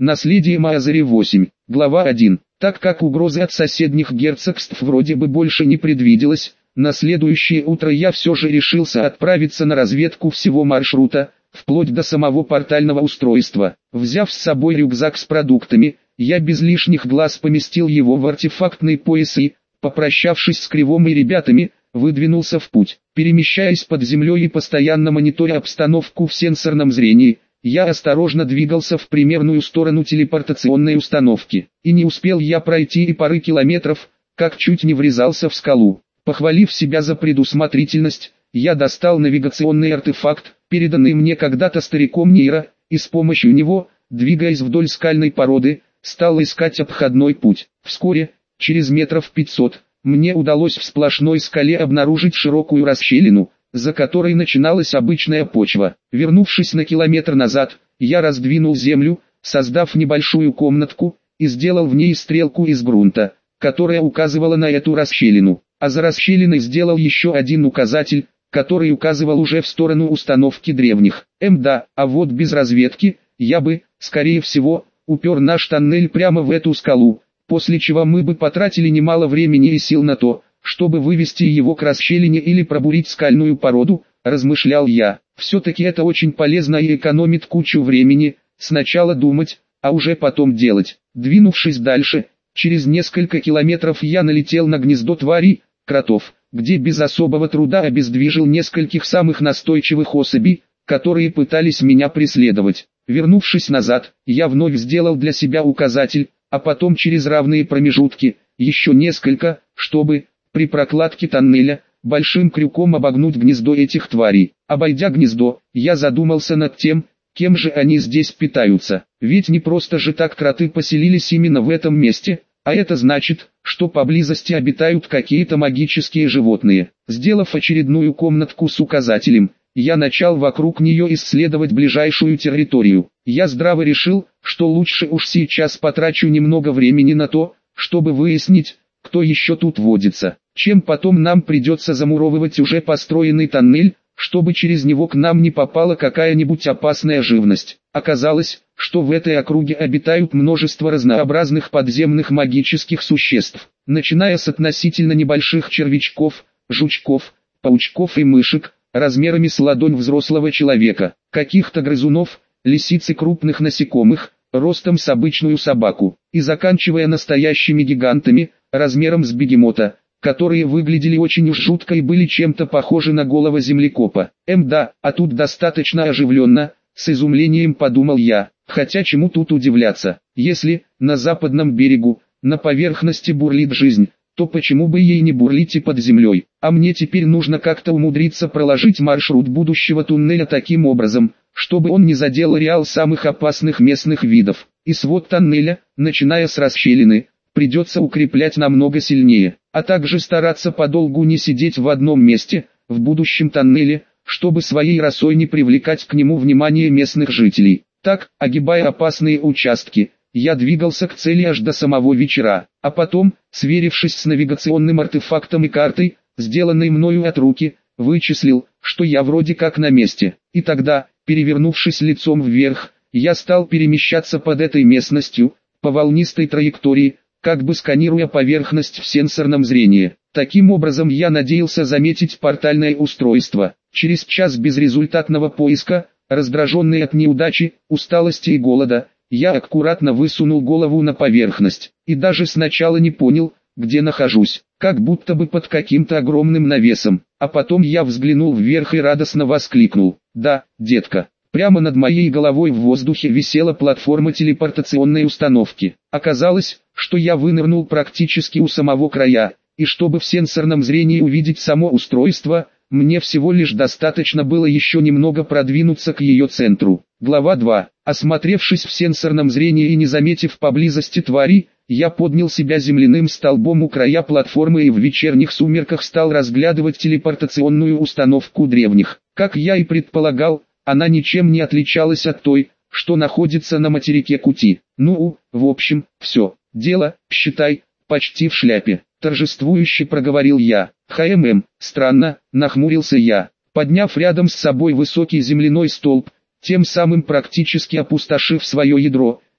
Наследие Маазари 8. Глава 1. Так как угрозы от соседних герцогств вроде бы больше не предвиделось, на следующее утро я все же решился отправиться на разведку всего маршрута, вплоть до самого портального устройства. Взяв с собой рюкзак с продуктами, я без лишних глаз поместил его в артефактный пояс и, попрощавшись с Кривом и ребятами, выдвинулся в путь. Перемещаясь под землей и постоянно мониторя обстановку в сенсорном зрении, я осторожно двигался в примерную сторону телепортационной установки. И не успел я пройти и пары километров, как чуть не врезался в скалу. Похвалив себя за предусмотрительность, я достал навигационный артефакт, переданный мне когда-то стариком Нейра, и с помощью него, двигаясь вдоль скальной породы, стал искать обходной путь. Вскоре, через метров 500, мне удалось в сплошной скале обнаружить широкую расщелину, за которой начиналась обычная почва. Вернувшись на километр назад, я раздвинул землю, создав небольшую комнатку, и сделал в ней стрелку из грунта, которая указывала на эту расщелину. А за расщелиной сделал еще один указатель, который указывал уже в сторону установки древних. Да, а вот без разведки, я бы, скорее всего, упер наш тоннель прямо в эту скалу, после чего мы бы потратили немало времени и сил на то, чтобы вывести его к расщелине или пробурить скальную породу, размышлял я. Все-таки это очень полезно и экономит кучу времени, сначала думать, а уже потом делать. Двинувшись дальше, через несколько километров я налетел на гнездо тварей, кротов, где без особого труда обездвижил нескольких самых настойчивых особей, которые пытались меня преследовать. Вернувшись назад, я вновь сделал для себя указатель, а потом через равные промежутки, еще несколько, чтобы, при прокладке тоннеля, большим крюком обогнуть гнездо этих тварей. Обойдя гнездо, я задумался над тем, кем же они здесь питаются. Ведь не просто же так кроты поселились именно в этом месте, а это значит, что поблизости обитают какие-то магические животные. Сделав очередную комнатку с указателем, я начал вокруг нее исследовать ближайшую территорию. Я здраво решил, что лучше уж сейчас потрачу немного времени на то, чтобы выяснить, кто еще тут водится, чем потом нам придется замуровывать уже построенный тоннель, чтобы через него к нам не попала какая-нибудь опасная живность. Оказалось, что в этой округе обитают множество разнообразных подземных магических существ, начиная с относительно небольших червячков, жучков, паучков и мышек, размерами с ладонь взрослого человека, каких-то грызунов, лисиц и крупных насекомых, ростом с обычную собаку, и заканчивая настоящими гигантами, размером с бегемота, которые выглядели очень уж жутко и были чем-то похожи на голого землекопа. Да, а тут достаточно оживленно, с изумлением подумал я, хотя чему тут удивляться, если, на западном берегу, на поверхности бурлит жизнь, то почему бы ей не бурлить и под землей, а мне теперь нужно как-то умудриться проложить маршрут будущего туннеля таким образом, чтобы он не задел ареал самых опасных местных видов, и свод тоннеля, начиная с расщелины, придется укреплять намного сильнее, а также стараться подолгу не сидеть в одном месте, в будущем тоннеле, чтобы своей росой не привлекать к нему внимание местных жителей. Так, огибая опасные участки, я двигался к цели аж до самого вечера, а потом, сверившись с навигационным артефактом и картой, сделанной мною от руки, вычислил, что я вроде как на месте, и тогда, перевернувшись лицом вверх, я стал перемещаться под этой местностью, по волнистой траектории, как бы сканируя поверхность в сенсорном зрении. Таким образом я надеялся заметить портальное устройство. Через час безрезультатного поиска, раздраженный от неудачи, усталости и голода, я аккуратно высунул голову на поверхность, и даже сначала не понял, где нахожусь, как будто бы под каким-то огромным навесом, а потом я взглянул вверх и радостно воскликнул: «Да, детка!» Прямо над моей головой в воздухе висела платформа телепортационной установки. Оказалось, что я вынырнул практически у самого края, и чтобы в сенсорном зрении увидеть само устройство, мне всего лишь достаточно было еще немного продвинуться к ее центру. Глава 2. Осмотревшись в сенсорном зрении и не заметив поблизости твари, я поднял себя земляным столбом у края платформы и в вечерних сумерках стал разглядывать телепортационную установку древних. Как я и предполагал, она ничем не отличалась от той, что находится на материке Кути. Ну, в общем, все, дело, считай, почти в шляпе. Торжествующе проговорил я. Странно, нахмурился я. Подняв рядом с собой высокий земляной столб, тем самым практически опустошив свое ядро,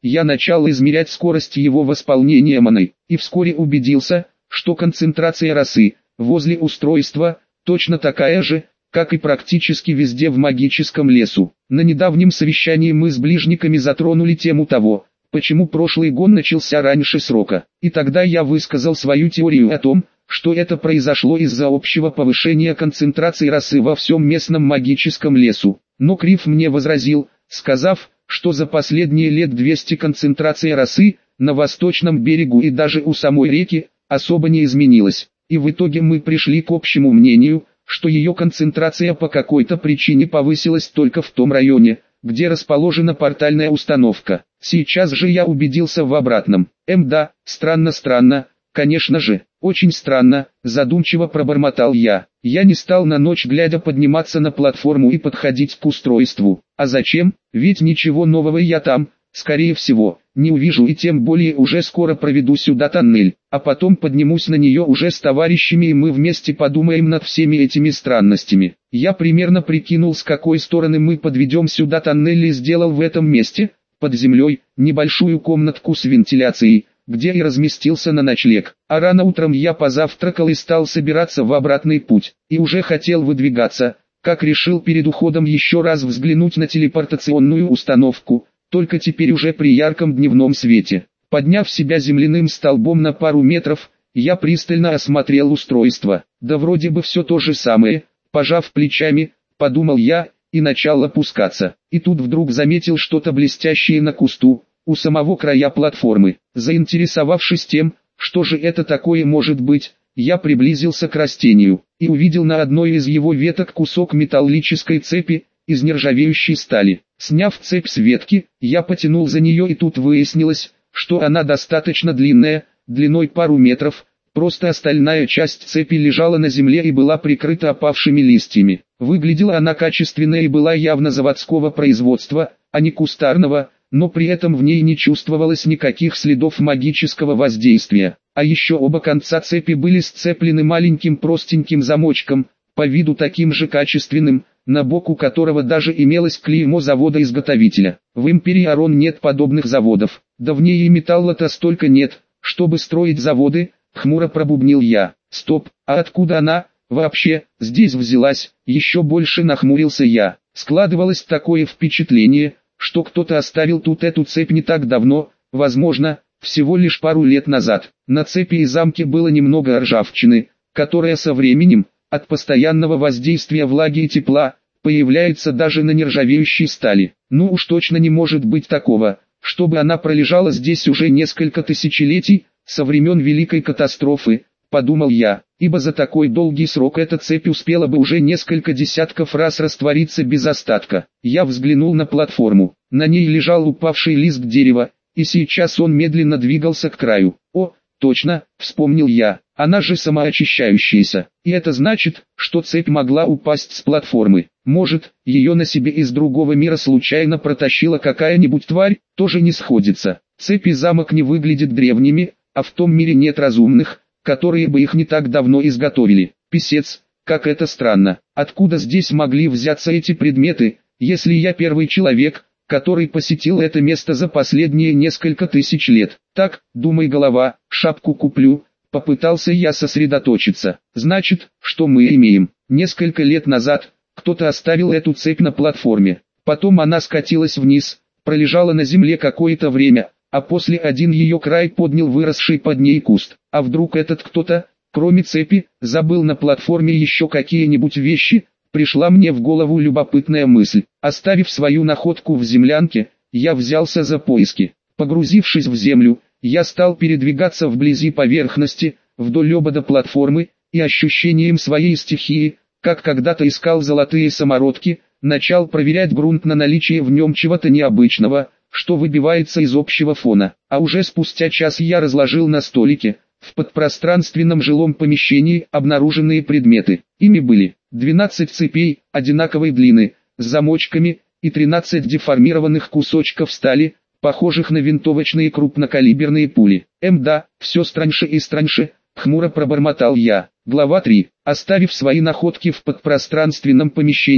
я начал измерять скорость его восполнения маной, и вскоре убедился, что концентрация росы возле устройства точно такая же, как и практически везде в магическом лесу. На недавнем совещании мы с ближниками затронули тему того, почему прошлый гон начался раньше срока, и тогда я высказал свою теорию о том, что это произошло из-за общего повышения концентрации росы во всем местном магическом лесу. Но Крив мне возразил, сказав, что за последние лет 200 концентрация росы на восточном берегу и даже у самой реки особо не изменилась, и в итоге мы пришли к общему мнению, что ее концентрация по какой-то причине повысилась только в том районе, где расположена портальная установка. Сейчас же я убедился в обратном. Да, странно, конечно же, очень странно, задумчиво пробормотал я. Я не стал на ночь глядя подниматься на платформу и подходить к устройству. А зачем? Ведь ничего нового я там, скорее всего, не увижу, и тем более уже скоро проведу сюда тоннель, а потом поднимусь на нее уже с товарищами, и мы вместе подумаем над всеми этими странностями. Я примерно прикинул, с какой стороны мы подведем сюда тоннель, и сделал в этом месте, под землей, небольшую комнатку с вентиляцией, где и разместился на ночлег. А рано утром я позавтракал и стал собираться в обратный путь, и уже хотел выдвигаться, как решил перед уходом еще раз взглянуть на телепортационную установку, только теперь уже при ярком дневном свете. Подняв себя земляным столбом на пару метров, я пристально осмотрел устройство. Да вроде бы все то же самое, пожав плечами, подумал я, и начал опускаться. И тут вдруг заметил что-то блестящее на кусту, у самого края платформы. Заинтересовавшись тем, что же это такое может быть, я приблизился к растению, и увидел на одной из его веток кусок металлической цепи, из нержавеющей стали. Сняв цепь с ветки, я потянул за нее, и тут выяснилось, что она достаточно длинная, длиной пару метров, просто остальная часть цепи лежала на земле и была прикрыта опавшими листьями. Выглядела она качественно и была явно заводского производства, а не кустарного, но при этом в ней не чувствовалось никаких следов магического воздействия. А еще оба конца цепи были сцеплены маленьким простеньким замочком, по виду таким же качественным, на боку которого даже имелось клеймо завода-изготовителя. В Империи Арон нет подобных заводов, да в ней и металла-то столько нет, чтобы строить заводы, хмуро пробубнил я. Стоп, а откуда она вообще здесь взялась? Еще больше нахмурился я. Складывалось такое впечатление, что кто-то оставил тут эту цепь не так давно, возможно, всего лишь пару лет назад. На цепи и замке было немного ржавчины, которая со временем, от постоянного воздействия влаги и тепла, появляется даже на нержавеющей стали. Ну уж точно не может быть такого, чтобы она пролежала здесь уже несколько тысячелетий, со времен Великой катастрофы, подумал я, ибо за такой долгий срок эта цепь успела бы уже несколько десятков раз раствориться без остатка. Я взглянул на платформу, на ней лежал упавший лист дерева, и сейчас он медленно двигался к краю. О, точно, вспомнил я, она же самоочищающаяся, и это значит, что цепь могла упасть с платформы. Может, ее на себе из другого мира случайно протащила какая-нибудь тварь, тоже не сходится. Цепь и замок не выглядят древними, а в том мире нет разумных, которые бы их не так давно изготовили. Писец, как это странно. Откуда здесь могли взяться эти предметы, если я первый человек, который посетил это место за последние несколько тысяч лет? Так, думай, голова, шапку куплю. Попытался я сосредоточиться. Значит, что мы имеем? Несколько лет назад кто-то оставил эту цепь на платформе. Потом она скатилась вниз, пролежала на земле какое-то время, а после один ее край поднял выросший под ней куст. А вдруг этот кто-то, кроме цепи, забыл на платформе еще какие-нибудь вещи? Пришла мне в голову любопытная мысль. Оставив свою находку в землянке, я взялся за поиски. Погрузившись в землю, я стал передвигаться вблизи поверхности, вдоль обода платформы, и ощущением своей стихии, как когда-то искал золотые самородки, начал проверять грунт на наличие в нем чего-то необычного, что выбивается из общего фона. А уже спустя час я разложил на столике, в подпространственном жилом помещении, обнаруженные предметы. Ими были 12 цепей, одинаковой длины, с замочками, и 13 деформированных кусочков стали, похожих на винтовочные крупнокалиберные пули. Да, все страньше и страньше, хмуро пробормотал я. Глава 3. Оставив свои находки в подпространственном помещении,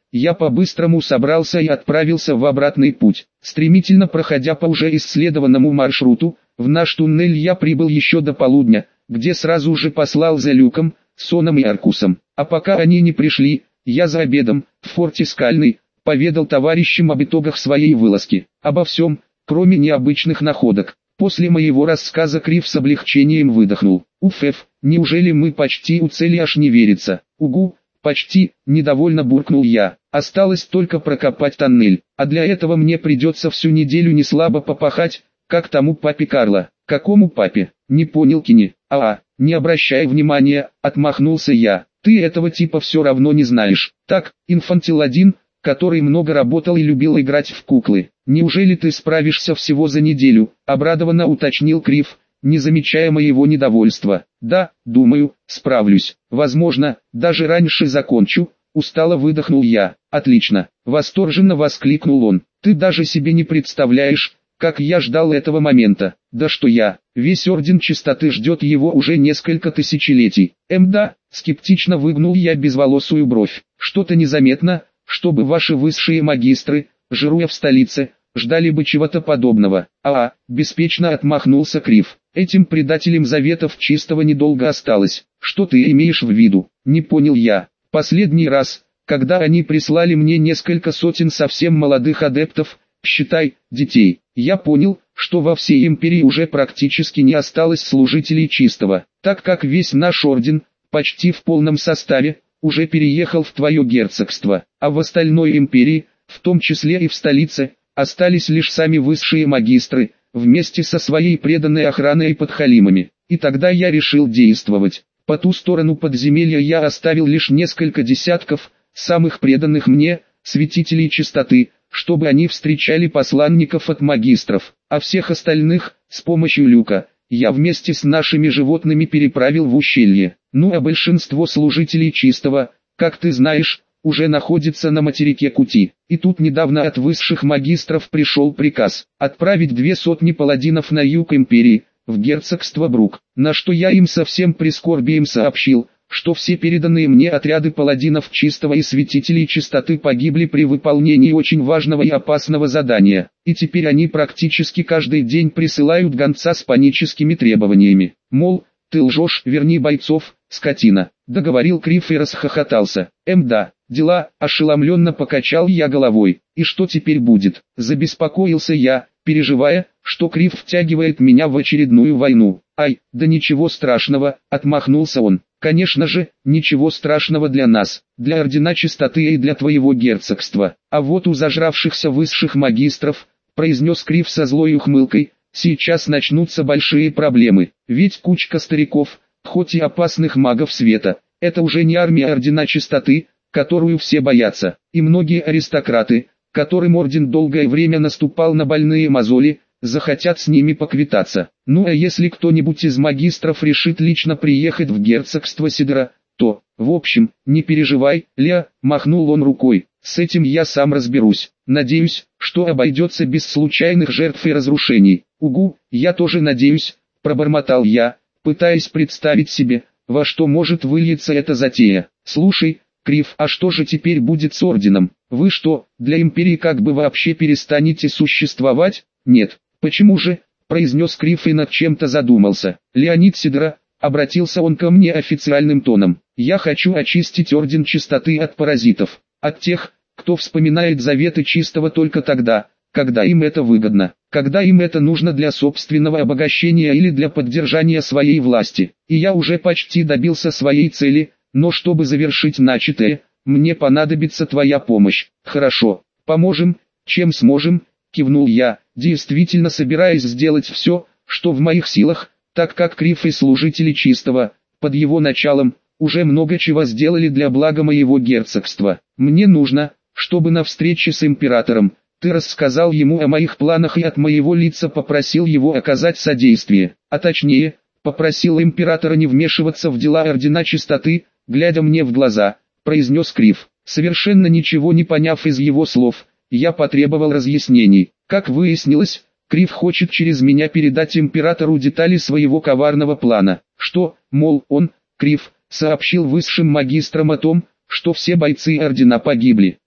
я по-быстрому собрался и отправился в обратный путь. Стремительно проходя по уже исследованному маршруту, в наш туннель я прибыл еще до полудня, где сразу же послал за Люком, Соном и Аркусом. А пока они не пришли, я за обедом, в форте Скальный, поведал товарищам об итогах своей вылазки. Обо всем, кроме необычных находок. После моего рассказа Крив с облегчением выдохнул. Уф, неужели мы почти у цели, аж не верится? Угу, почти, недовольно буркнул я. Осталось только прокопать тоннель, а для этого мне придется всю неделю неслабо попахать, как тому папе Карло. Какому папе? Не понял Кенни. Не обращай внимания, отмахнулся я. Ты этого типа все равно не знаешь. Так, инфантил-1, который много работал и любил играть в куклы. Неужели ты справишься всего за неделю? Обрадованно уточнил Крив, не замечая моего недовольства. Да, думаю, справлюсь. Возможно, даже раньше закончу. Устало выдохнул я. Отлично, восторженно воскликнул он. Ты даже себе не представляешь, как я ждал этого момента. Да что я, весь Орден Чистоты ждет его уже несколько тысячелетий. Да, скептично выгнул я безволосую бровь. Что-то незаметно, чтобы ваши высшие магистры, жируя в столице, ждали бы чего-то подобного. Беспечно отмахнулся Крив. Этим предателям заветов чистого недолго осталось. Что ты имеешь в виду? Не понял я. Последний раз, когда они прислали мне несколько сотен совсем молодых адептов, считай, детей, я понял, что во всей империи уже практически не осталось служителей чистого, так как весь наш орден, почти в полном составе, уже переехал в твое герцогство, а в остальной империи, в том числе и в столице, остались лишь сами высшие магистры, вместе со своей преданной охраной и подхалимами. И тогда я решил действовать. По ту сторону подземелья я оставил лишь несколько десятков, самых преданных мне, святителей чистоты, чтобы они встречали посланников от магистров, а всех остальных, с помощью Люка, я вместе с нашими животными переправил в ущелье. Ну а большинство служителей чистого, как ты знаешь, уже находится на материке Кути. И тут недавно от высших магистров пришел приказ отправить 200 паладинов на юг империи, в герцогство Брук, на что я им со всем прискорбием сообщил, что все переданные мне отряды паладинов чистого и святителей чистоты погибли при выполнении очень важного и опасного задания, и теперь они практически каждый день присылают гонца с паническими требованиями, мол, ты лжешь, верни бойцов, скотина. Договорил Крив и расхохотался. Да, дела, ошеломленно покачал я головой. И что теперь будет? Забеспокоился я, переживая, что Крив втягивает меня в очередную войну. Да ничего страшного, отмахнулся он. Конечно же, ничего страшного для нас, для Ордена Чистоты и для твоего герцогства. А вот у зажравшихся высших магистров, произнес Крив со злой ухмылкой, сейчас начнутся большие проблемы. Ведь кучка стариков, хоть и опасных магов света, это уже не армия Ордена Чистоты, которую все боятся. И многие аристократы, которым Орден долгое время наступал на больные мозоли, захотят с ними поквитаться. Ну а если кто-нибудь из магистров решит лично приехать в герцогство Сидора, то, в общем, не переживай, Ля, махнул он рукой, с этим я сам разберусь. Надеюсь, что обойдется без случайных жертв и разрушений. Угу, я тоже надеюсь, пробормотал я, пытаясь представить себе, во что может выльется эта затея. Слушай, Крив, а что же теперь будет с орденом? Вы что, для империи как бы вообще перестанете существовать? Нет. Почему же? Произнес Крив и над чем-то задумался. Леонид Сидора, обратился он ко мне официальным тоном. Я хочу очистить Орден Чистоты от паразитов, от тех, кто вспоминает заветы чистого только тогда, когда им это выгодно, когда им это нужно для собственного обогащения или для поддержания своей власти. И я уже почти добился своей цели, но чтобы завершить начатое, мне понадобится твоя помощь. Хорошо, поможем, чем сможем, кивнул я, действительно собираясь сделать все, что в моих силах, так как Крив и служители чистого, под его началом, уже много чего сделали для блага моего герцогства. Мне нужно, чтобы на встрече с императором, ты рассказал ему о моих планах и от моего лица попросил его оказать содействие, а точнее, попросил императора не вмешиваться в дела Ордена Чистоты, глядя мне в глаза, произнес Крив. Совершенно ничего не поняв из его слов, я потребовал разъяснений. Как выяснилось, Крив хочет через меня передать императору детали своего коварного плана, что, мол, он, Крив, сообщил высшим магистрам о том, что все бойцы Ордена погибли.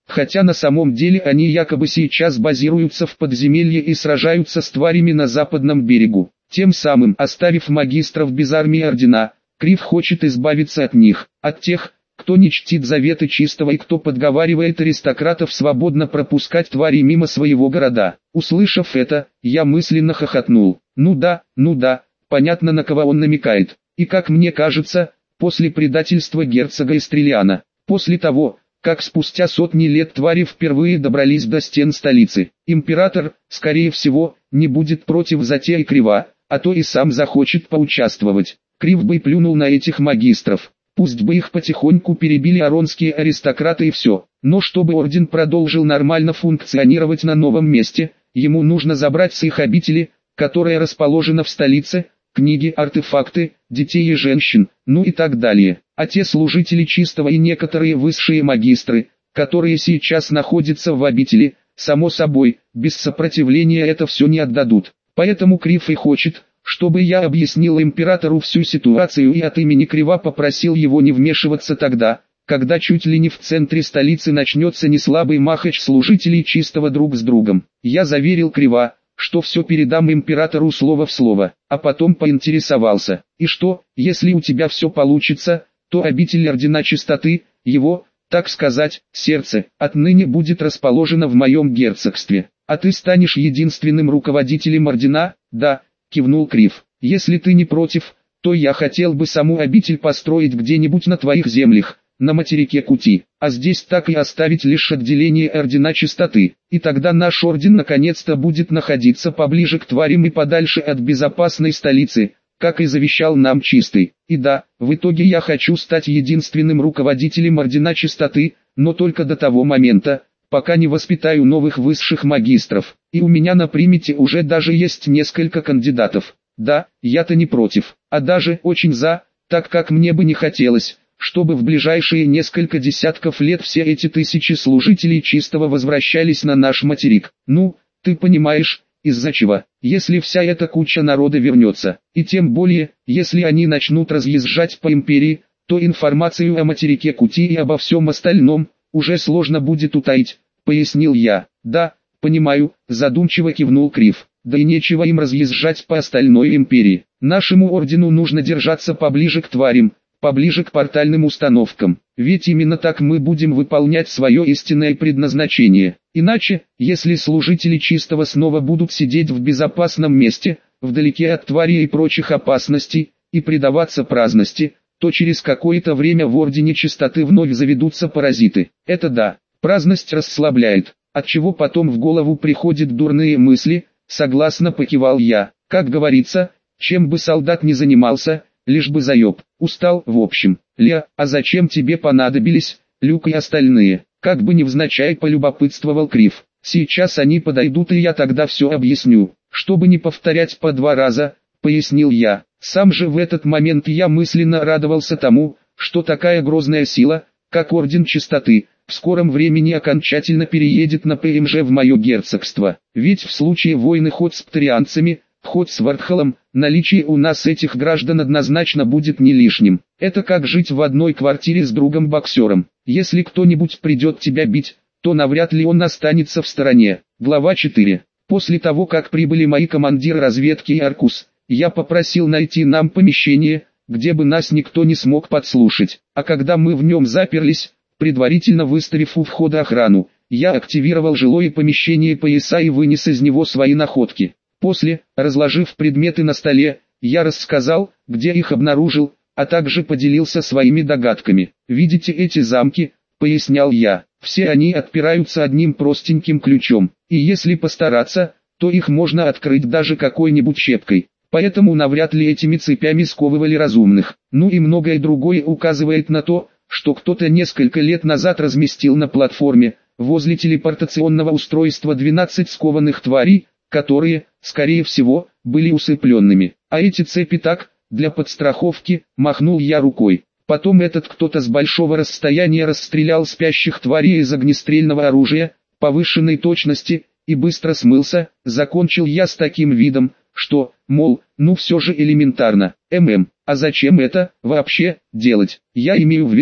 хотя на самом деле они якобы сейчас базируются в подземелье и сражаются с тварями на западном берегу. Тем самым, оставив магистров без армии ордена, Крив хочет избавиться от них, от тех, кто не чтит заветы чистого и кто подговаривает аристократов свободно пропускать твари мимо своего города. Услышав это, я мысленно хохотнул. Ну да, понятно, на кого он намекает. И как мне кажется, после предательства герцога Эстрелиана, после того, как спустя сотни лет твари впервые добрались до стен столицы, император, скорее всего, не будет против затеи Крива, а то и сам захочет поучаствовать. Крив бы плюнул на этих магистров. Пусть бы их потихоньку перебили аронские аристократы и все. Но чтобы орден продолжил нормально функционировать на новом месте, ему нужно забрать с их обители, которая расположена в столице, книги, артефакты, детей и женщин, ну и так далее. А те служители чистого и некоторые высшие магистры, которые сейчас находятся в обители, само собой, без сопротивления это все не отдадут. Поэтому Крив и хочет, чтобы я объяснил императору всю ситуацию и от имени Крива попросил его не вмешиваться тогда, когда чуть ли не в центре столицы начнется неслабый махач служителей чистого друг с другом. Я заверил Крива, что все передам императору слово в слово, а потом поинтересовался. И что, если у тебя все получится, то обитель Ордена Чистоты, его, так сказать, сердце, отныне будет расположено в моем герцогстве. А ты станешь единственным руководителем Ордена? Да, кивнул Крив. Если ты не против, то я хотел бы саму обитель построить где-нибудь на твоих землях, на материке Кути, а здесь так и оставить лишь отделение Ордена Чистоты. И тогда наш орден наконец-то будет находиться поближе к тварям и подальше от безопасной столицы, как и завещал нам Чистый. И да, в итоге я хочу стать единственным руководителем Ордена Чистоты, но только до того момента, пока не воспитаю новых высших магистров. И у меня на примете уже даже есть несколько кандидатов. Да, я-то не против, а даже очень за, так как мне бы не хотелось, чтобы в ближайшие несколько десятков лет все эти тысячи служителей чистого возвращались на наш материк. Ну, ты понимаешь, из-за чего, если вся эта куча народа вернется, и тем более, если они начнут разъезжать по империи, то информацию о материке Кути и обо всем остальном уже сложно будет утаить, пояснил я. Да, понимаю, задумчиво кивнул Крив. Да и нечего им разъезжать по остальной империи. Нашему ордену нужно держаться поближе к тварям, поближе к портальным установкам, ведь именно так мы будем выполнять свое истинное предназначение. Иначе, если служители чистого снова будут сидеть в безопасном месте, вдалеке от тварей и прочих опасностей, и предаваться праздности, то через какое-то время в Ордене Чистоты вновь заведутся паразиты. Это да, праздность расслабляет, отчего потом в голову приходят дурные мысли, согласно покивал я. Как говорится, чем бы солдат ни занимался, лишь бы заеб. Устал, в общем. Ля, а зачем тебе понадобились, Люк и остальные? Как бы невзначай полюбопытствовал Крив. Сейчас они подойдут и я тогда все объясню. Чтобы не повторять по два раза, пояснил я. Сам же в этот момент я мысленно радовался тому, что такая грозная сила, как Орден Чистоты, в скором времени окончательно переедет на ПМЖ в мое герцогство. Ведь в случае войны хоть с птарианцами, хоть с Вартхалом, наличие у нас этих граждан однозначно будет не лишним. Это как жить в одной квартире с другом-боксером. Если кто-нибудь придет тебя бить, то навряд ли он останется в стороне. Глава 4. После того, как прибыли мои командиры разведки и Аркус, я попросил найти нам помещение, где бы нас никто не смог подслушать. А когда мы в нем заперлись, предварительно выставив у входа охрану, я активировал жилое помещение пояса и вынес из него свои находки. После, разложив предметы на столе, я рассказал, где их обнаружил, а также поделился своими догадками. «Видите эти замки?» – пояснял я. «Все они отпираются одним простеньким ключом, и если постараться, то их можно открыть даже какой-нибудь щепкой. Поэтому навряд ли этими цепями сковывали разумных. Ну и многое другое указывает на то, что кто-то несколько лет назад разместил на платформе, возле телепортационного устройства 12 скованных тварей, которые, скорее всего, были усыпленными. А эти цепи так, для подстраховки, махнул я рукой. Потом этот кто-то с большого расстояния расстрелял спящих тварей из огнестрельного оружия, повышенной точности, и быстро смылся. Закончил я с таким видом, что, мол, ну все же элементарно. А зачем это, вообще, делать? Я имею в виду,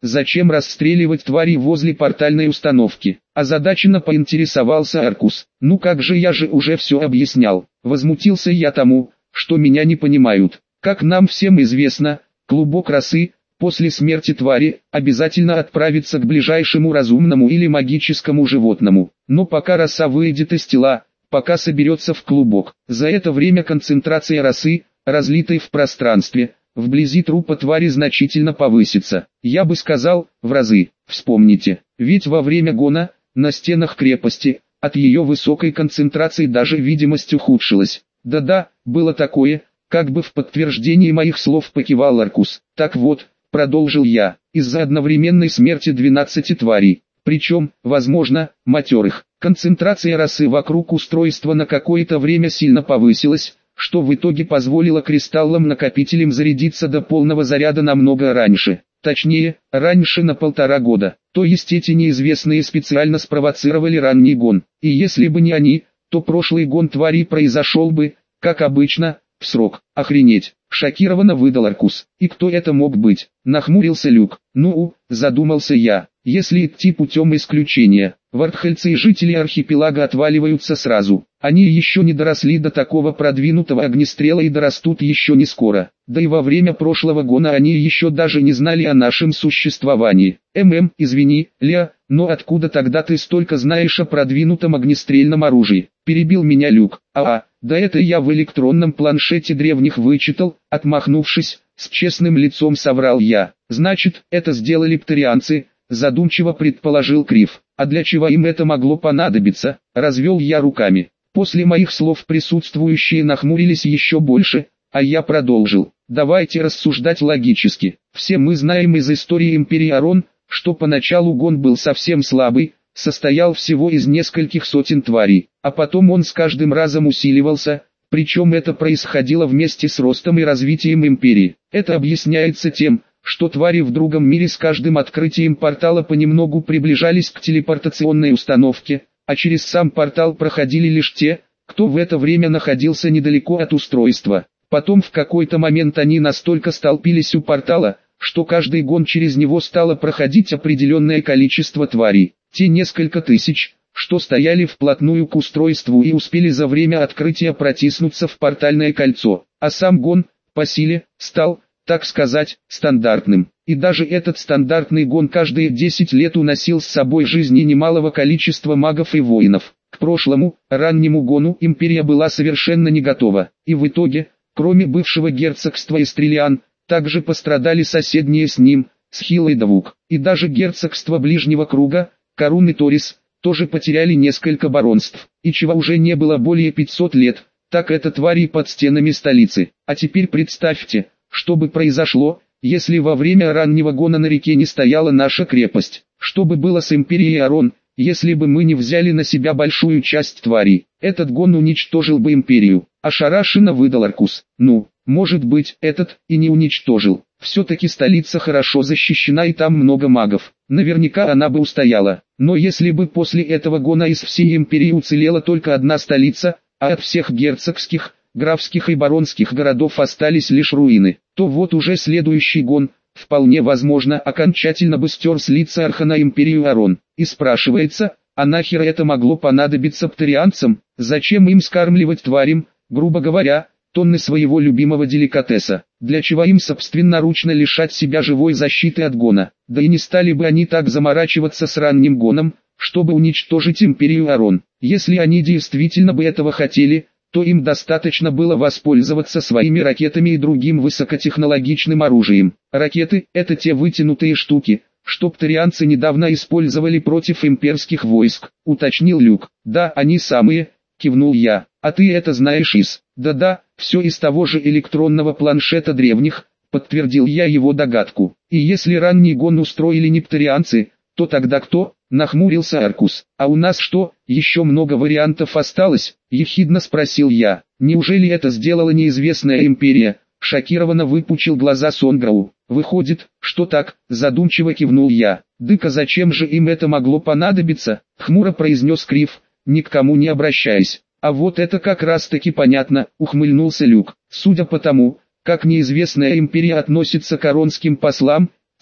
зачем расстреливать тварей возле портальной установки? Озадаченно поинтересовался Аркус. Ну как же, я же уже все объяснял. Возмутился я тому, что меня не понимают. Как нам всем известно, клубок росы, после смерти твари, обязательно отправится к ближайшему разумному или магическому животному. Но пока роса выйдет из тела, пока соберется в клубок, за это время концентрация росы, разлитой в пространстве, вблизи трупа твари значительно повысится. Я бы сказал, в разы. Вспомните, ведь во время гона, на стенах крепости, от ее высокой концентрации даже видимость ухудшилась. Да-да, было такое, как бы в подтверждении моих слов покивал Аркус. Так вот, продолжил я, из-за одновременной смерти 12 тварей, причем, возможно, матерых, концентрация росы вокруг устройства на какое-то время сильно повысилась, что в итоге позволило кристаллам-накопителям зарядиться до полного заряда намного раньше. Точнее, раньше на 1,5 года. То есть эти неизвестные специально спровоцировали ранний гон. И если бы не они, то прошлый гон тварей произошел бы, как обычно, в срок. Охренеть, шокированно выдал Аркус. И кто это мог быть? Нахмурился Люк. Ну, задумался я. Если идти путем исключения, вардхельцы и жители архипелага отваливаются сразу. Они еще не доросли до такого продвинутого огнестрела и дорастут еще не скоро. Да и во время прошлого гона они еще даже не знали о нашем существовании. Извини, Леа, но откуда тогда ты столько знаешь о продвинутом огнестрельном оружии? Перебил меня Люк. Да это я в электронном планшете древних вычитал, отмахнувшись, с честным лицом соврал я. Значит, это сделали птарианцы, задумчиво предположил Крив. А для чего им это могло понадобиться? Развел я руками. После моих слов присутствующие нахмурились еще больше, а я продолжил. Давайте рассуждать логически. Все мы знаем из истории Империи Арон, что поначалу гон был совсем слабый, состоял всего из нескольких сотен тварей, а потом он с каждым разом усиливался, причем это происходило вместе с ростом и развитием Империи. Это объясняется тем, что твари в другом мире с каждым открытием портала понемногу приближались к телепортационной установке, а через сам портал проходили лишь те, кто в это время находился недалеко от устройства. Потом в какой-то момент они настолько столпились у портала, что каждый гон через него стало проходить определенное количество тварей. Те несколько тысяч, что стояли вплотную к устройству и успели за время открытия протиснуться в портальное кольцо, а сам гон, по силе, стал, так сказать, стандартным. И даже этот стандартный гон каждые 10 лет уносил с собой жизни немалого количества магов и воинов. К прошлому, раннему гону империя была совершенно не готова, и в итоге, кроме бывшего герцогства Эстрелиан, также пострадали соседние с ним, Схил и Двук, и даже герцогство ближнего круга, Корун и Торис, тоже потеряли несколько баронств, и чего уже не было более 500 лет, так это твари под стенами столицы. А теперь представьте, что бы произошло, если во время раннего гона на реке не стояла наша крепость. Что бы было с Империей Арон, если бы мы не взяли на себя большую часть тварей? Этот гон уничтожил бы Империю. Ошарашенно выдал Аркус. Ну, может быть, этот и не уничтожил. Все-таки столица хорошо защищена и там много магов. Наверняка она бы устояла. Но если бы после этого гона из всей Империи уцелела только одна столица, а от всех герцогских, графских и баронских городов остались лишь руины, то вот уже следующий гон, вполне возможно, окончательно бы стер с лица Архана Империю Арон. И спрашивается, а нахер это могло понадобиться птарианцам? Зачем им скармливать тварям, грубо говоря, тонны своего любимого деликатеса? Для чего им собственноручно лишать себя живой защиты от гона? Да и не стали бы они так заморачиваться с ранним гоном, чтобы уничтожить Империю Арон. Если они действительно бы этого хотели, то им достаточно было воспользоваться своими ракетами и другим высокотехнологичным оружием. Ракеты – это те вытянутые штуки, что птарианцы недавно использовали против имперских войск, уточнил Люк. Да, они самые, кивнул я. А ты это знаешь из... Да-да, все из того же электронного планшета древних, подтвердил я его догадку. И если ранний гон устроили не птарианцы, то тогда кто? Нахмурился Аркус. А у нас что, еще много вариантов осталось? Ехидно спросил я. Неужели это сделала неизвестная империя? Шокированно выпучил глаза Сонграу. Выходит, что так, задумчиво кивнул я. Дык, а зачем же им это могло понадобиться? Хмуро произнес Крив, ни к кому не обращаясь. А вот это как раз таки понятно, ухмыльнулся Люк. Судя по тому, как неизвестная империя относится к аронским послам, те,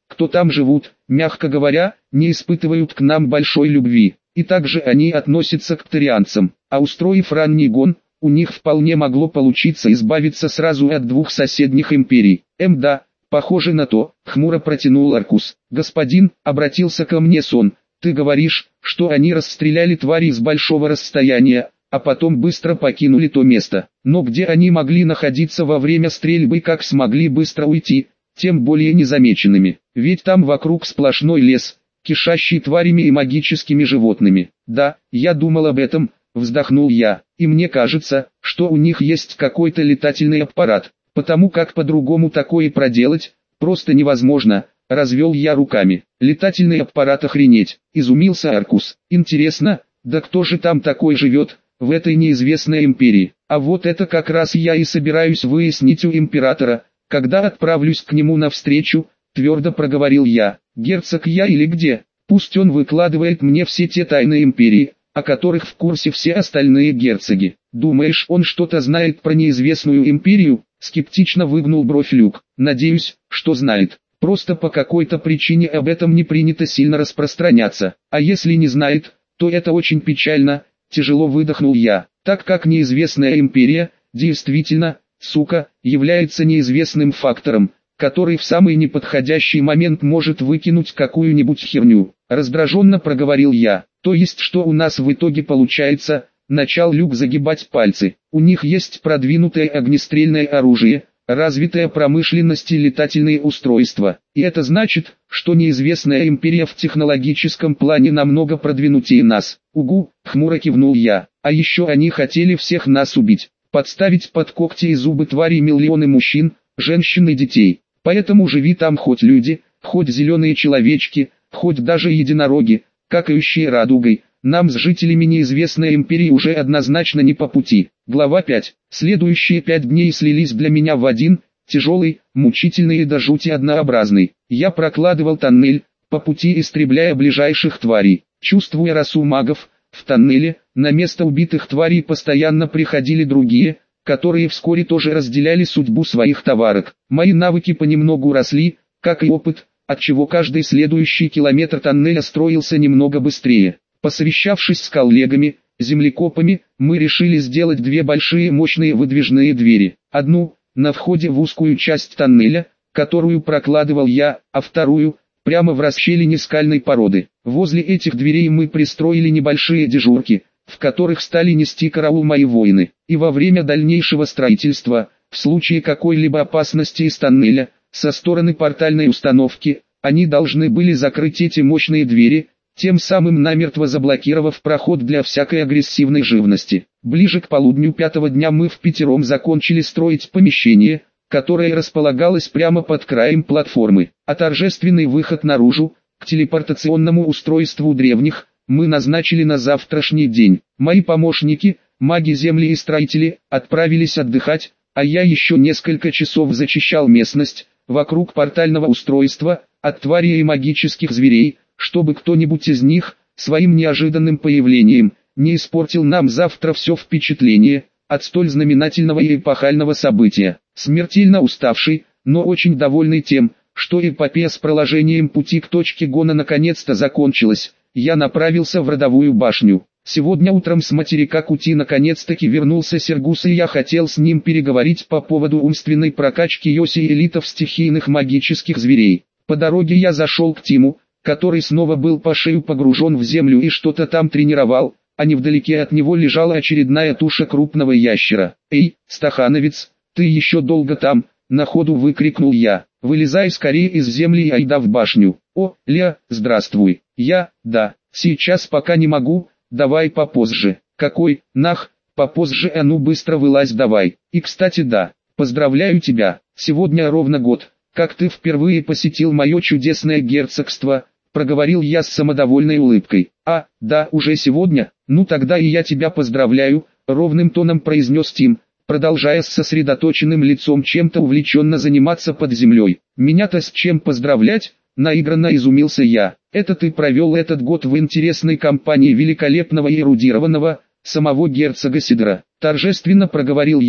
кто там живут, мягко говоря, не испытывают к нам большой любви. И также они относятся к ктарианцам, а устроив ранний гон, у них вполне могло получиться избавиться сразу от двух соседних империй. Да, похоже на то, хмуро протянул Аркус. Господин, обратился ко мне Сон, ты говоришь, что они расстреляли твари с большого расстояния, а потом быстро покинули то место. Но где они могли находиться во время стрельбы, как смогли быстро уйти, тем более незамеченными? Ведь там вокруг сплошной лес, кишащий тварями и магическими животными. Да, я думал об этом, вздохнул я, и мне кажется, что у них есть какой-то летательный аппарат, потому как по-другому такое проделать просто невозможно. Развел я руками. Летательный аппарат, охренеть, изумился Аркус. Интересно, да кто же там такой живет, в этой неизвестной империи? А вот это как раз я и собираюсь выяснить у императора, когда отправлюсь к нему навстречу, твердо проговорил я. Герцог я или где? Пусть он выкладывает мне все те тайны империи, о которых в курсе все остальные герцоги. Думаешь, он что-то знает про неизвестную империю? Скептично выгнул бровь Люк. Надеюсь, что знает. Просто по какой-то причине об этом не принято сильно распространяться. А если не знает, то это очень печально, тяжело выдохнул я. Так как неизвестная империя, действительно, сука, является неизвестным фактором, который в самый неподходящий момент может выкинуть какую-нибудь херню. Раздраженно проговорил я. То есть что у нас в итоге получается? Начал Люк загибать пальцы. У них есть продвинутое огнестрельное оружие, развитая промышленность и летательные устройства. И это значит, что неизвестная империя в технологическом плане намного продвинутее нас. Угу, хмуро кивнул я. А еще они хотели всех нас убить, подставить под когти и зубы тварей миллионы мужчин, женщин и детей. Поэтому живи там хоть люди, хоть зеленые человечки, хоть даже единороги, какающие радугой, нам с жителями неизвестной империи уже однозначно не по пути. Глава 5. Следующие 5 дней слились для меня в один, тяжелый, мучительный и до жути однообразный. Я прокладывал тоннель, по пути истребляя ближайших тварей. Чувствуя росу магов, в тоннеле, на место убитых тварей постоянно приходили другие, которые вскоре тоже разделяли судьбу своих товарок. Мои навыки понемногу росли, как и опыт, отчего каждый следующий километр тоннеля строился немного быстрее. Посовещавшись с коллегами, землекопами, мы решили сделать две большие мощные выдвижные двери. Одну, на входе в узкую часть тоннеля, которую прокладывал я, а вторую, прямо в расщелине скальной породы. Возле этих дверей мы пристроили небольшие дежурки, в которых стали нести караул мои воины. И во время дальнейшего строительства, в случае какой-либо опасности из тоннеля, со стороны портальной установки, они должны были закрыть эти мощные двери, тем самым намертво заблокировав проход для всякой агрессивной живности. Ближе к полудню 5-го дня мы впятером закончили строить помещение, которое располагалось прямо под краем платформы, а торжественный выход наружу, к телепортационному устройству древних, мы назначили на завтрашний день. Мои помощники, маги земли и строители, отправились отдыхать, а я еще несколько часов зачищал местность, вокруг портального устройства, от тварей и магических зверей, чтобы кто-нибудь из них, своим неожиданным появлением, не испортил нам завтра все впечатление, от столь знаменательного и эпохального события. Смертельно уставший, но очень довольный тем, что эпопея с проложением пути к точке гона наконец-то закончилась, я направился в родовую башню. Сегодня утром с материка Кути наконец-таки вернулся Сергус, и я хотел с ним переговорить по поводу умственной прокачки Йоси и элитов стихийных магических зверей. По дороге я зашел к Тиму, который снова был по шею погружен в землю и что-то там тренировал, а невдалеке от него лежала очередная туша крупного ящера. «Эй, стахановец, ты еще долго там?» — на ходу выкрикнул я. «Вылезай скорее из земли и айда в башню». «О, Ля, здравствуй». Да, сейчас пока не могу, давай попозже». «Какой, нах, попозже, а ну быстро вылазь давай. И кстати да, поздравляю тебя, сегодня ровно год, как ты впервые посетил мое чудесное герцогство», — проговорил я с самодовольной улыбкой. «А, да, уже сегодня? Ну тогда и я тебя поздравляю», — ровным тоном произнес Тим, продолжая с сосредоточенным лицом чем-то увлеченно заниматься под землей. «Меня-то с чем поздравлять?» — наигранно изумился я. «Это ты провел этот год в интересной компании великолепного и эрудированного, самого герцога Сидра», — торжественно проговорил я,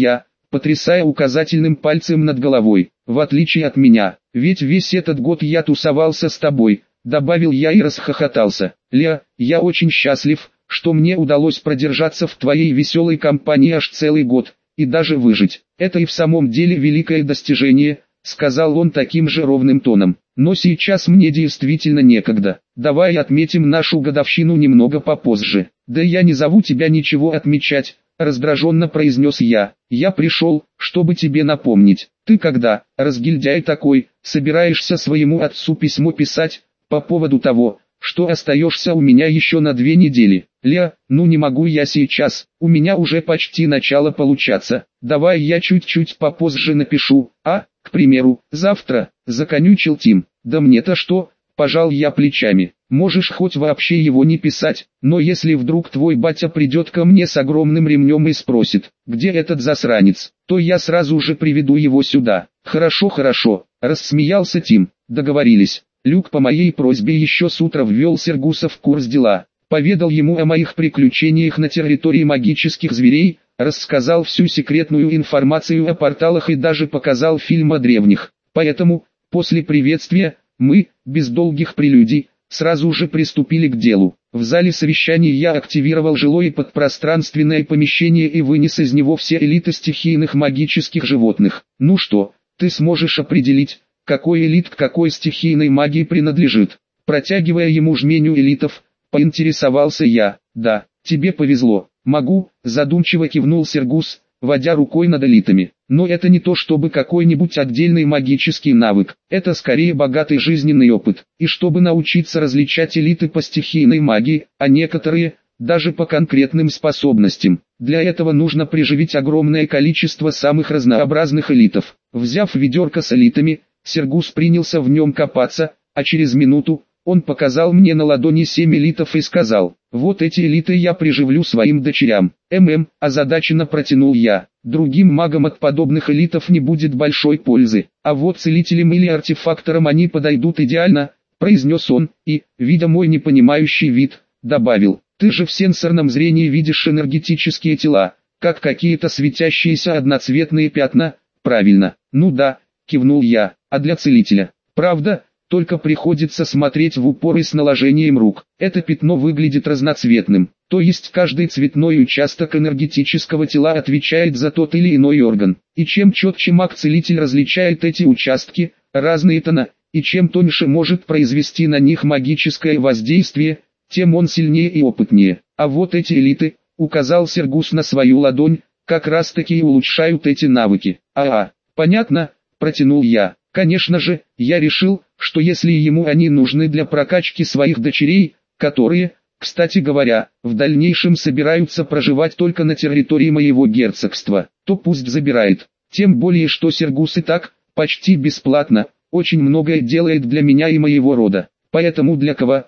потрясая указательным пальцем над головой. В отличие от меня, ведь весь этот год я тусовался с тобой, добавил я и расхохотался. Леа, я очень счастлив, что мне удалось продержаться в твоей веселой компании аж целый год, и даже выжить. Это и в самом деле великое достижение, сказал он таким же ровным тоном. Но сейчас мне действительно некогда. Давай отметим нашу годовщину немного попозже. Да я не зову тебя ничего отмечать, раздраженно произнес я. Я пришел, чтобы тебе напомнить. Ты когда, разгильдяй такой, собираешься своему отцу письмо писать, по поводу того, что остаешься у меня еще на 2 недели. Леа, ну не могу я сейчас, у меня уже почти начало получаться. Давай я чуть-чуть попозже напишу, к примеру, завтра, законючил Тим. Да мне-то что, пожал я плечами. Можешь хоть вообще его не писать, но если вдруг твой батя придет ко мне с огромным ремнем и спросит, где этот засранец, то я сразу же приведу его сюда. Хорошо, рассмеялся Тим, договорились. Люк по моей просьбе еще с утра ввел Сергуса в курс дела, поведал ему о моих приключениях на территории магических зверей, рассказал всю секретную информацию о порталах и даже показал фильм о древних. Поэтому, после приветствия, мы, без долгих прелюдий, сразу же приступили к делу. В зале совещаний я активировал жилое подпространственное помещение и вынес из него все элиты стихийных магических животных. Ну что, ты сможешь определить, какой элит к какой стихийной магии принадлежит? Протягивая ему жменю элитов, поинтересовался я. Да, тебе повезло. Могу, задумчиво кивнул Сергус, водя рукой над элитами. Но это не то чтобы какой-нибудь отдельный магический навык, это скорее богатый жизненный опыт. И чтобы научиться различать элиты по стихийной магии, а некоторые, даже по конкретным способностям, для этого нужно приживить огромное количество самых разнообразных элитов. Взяв ведерко с элитами, Сергус принялся в нем копаться, а через минуту, он показал мне на ладони 7 элитов и сказал, вот эти элиты я приживлю своим дочерям. Озадаченно протянул я. Другим магам от подобных элитов не будет большой пользы, а вот целителям или артефакторам они подойдут идеально, произнес он, и, видя мой непонимающий вид, добавил, ты же в сенсорном зрении видишь энергетические тела, как какие-то светящиеся одноцветные пятна, правильно, ну да, кивнул я, а для целителя, правда, только приходится смотреть в упор и с наложением рук. Это пятно выглядит разноцветным, то есть каждый цветной участок энергетического тела отвечает за тот или иной орган. И чем четче маг-целитель различает эти участки, разные тона, и чем тоньше может произвести на них магическое воздействие, тем он сильнее и опытнее. А вот эти элиты, указал Сергус на свою ладонь, как раз таки и улучшают эти навыки. Понятно, протянул я. Конечно же, я решил, что если ему они нужны для прокачки своих дочерей, которые, кстати говоря, в дальнейшем собираются проживать только на территории моего герцогства, то пусть забирает. Тем более, что Сергус и так, почти бесплатно, очень многое делает для меня и моего рода. Поэтому для кого,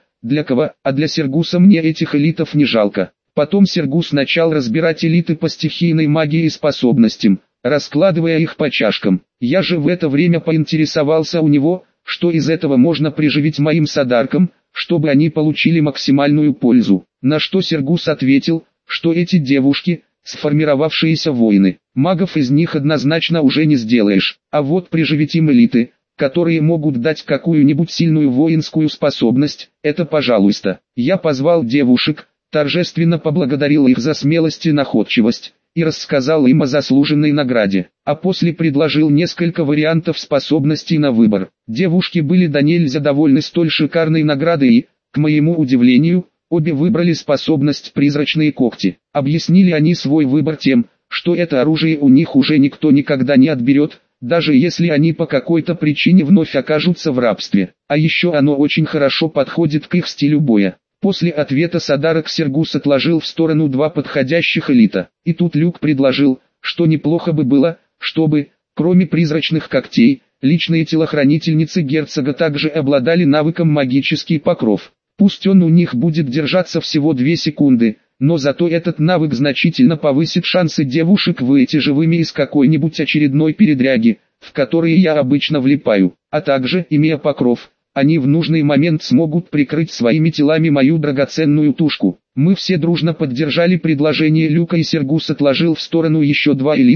а для Сергуса мне этих элитов не жалко. Потом Сергус начал разбирать элиты по стихийной магии и способностям, раскладывая их по чашкам. Я же в это время поинтересовался у него, что из этого можно приживить моим содаркам, чтобы они получили максимальную пользу. На что Сергус ответил, что эти девушки, сформировавшиеся воины, магов из них однозначно уже не сделаешь, а вот приживить им элиты, которые могут дать какую-нибудь сильную воинскую способность, это пожалуйста. Я позвал девушек, торжественно поблагодарил их за смелость и находчивость, и рассказал им о заслуженной награде, а после предложил несколько вариантов способностей на выбор. Девушки были до нельзя довольны столь шикарной наградой и, к моему удивлению, обе выбрали способность «Призрачные когти». Объяснили они свой выбор тем, что это оружие у них уже никто никогда не отберет, даже если они по какой-то причине вновь окажутся в рабстве. А еще оно очень хорошо подходит к их стилю боя. После ответа содарок Сергус отложил в сторону 2 подходящих элита. И тут Люк предложил, что неплохо бы было, чтобы, кроме призрачных когтей, личные телохранительницы герцога также обладали навыком магический покров. Пусть он у них будет держаться всего 2 секунды, но зато этот навык значительно повысит шансы девушек выйти живыми из какой-нибудь очередной передряги, в которые я обычно влипаю. А также, имея покров, они в нужный момент смогут прикрыть своими телами мою драгоценную тушку. Мы все дружно поддержали предложение Люка, и Сергус отложил в сторону еще 2 элита,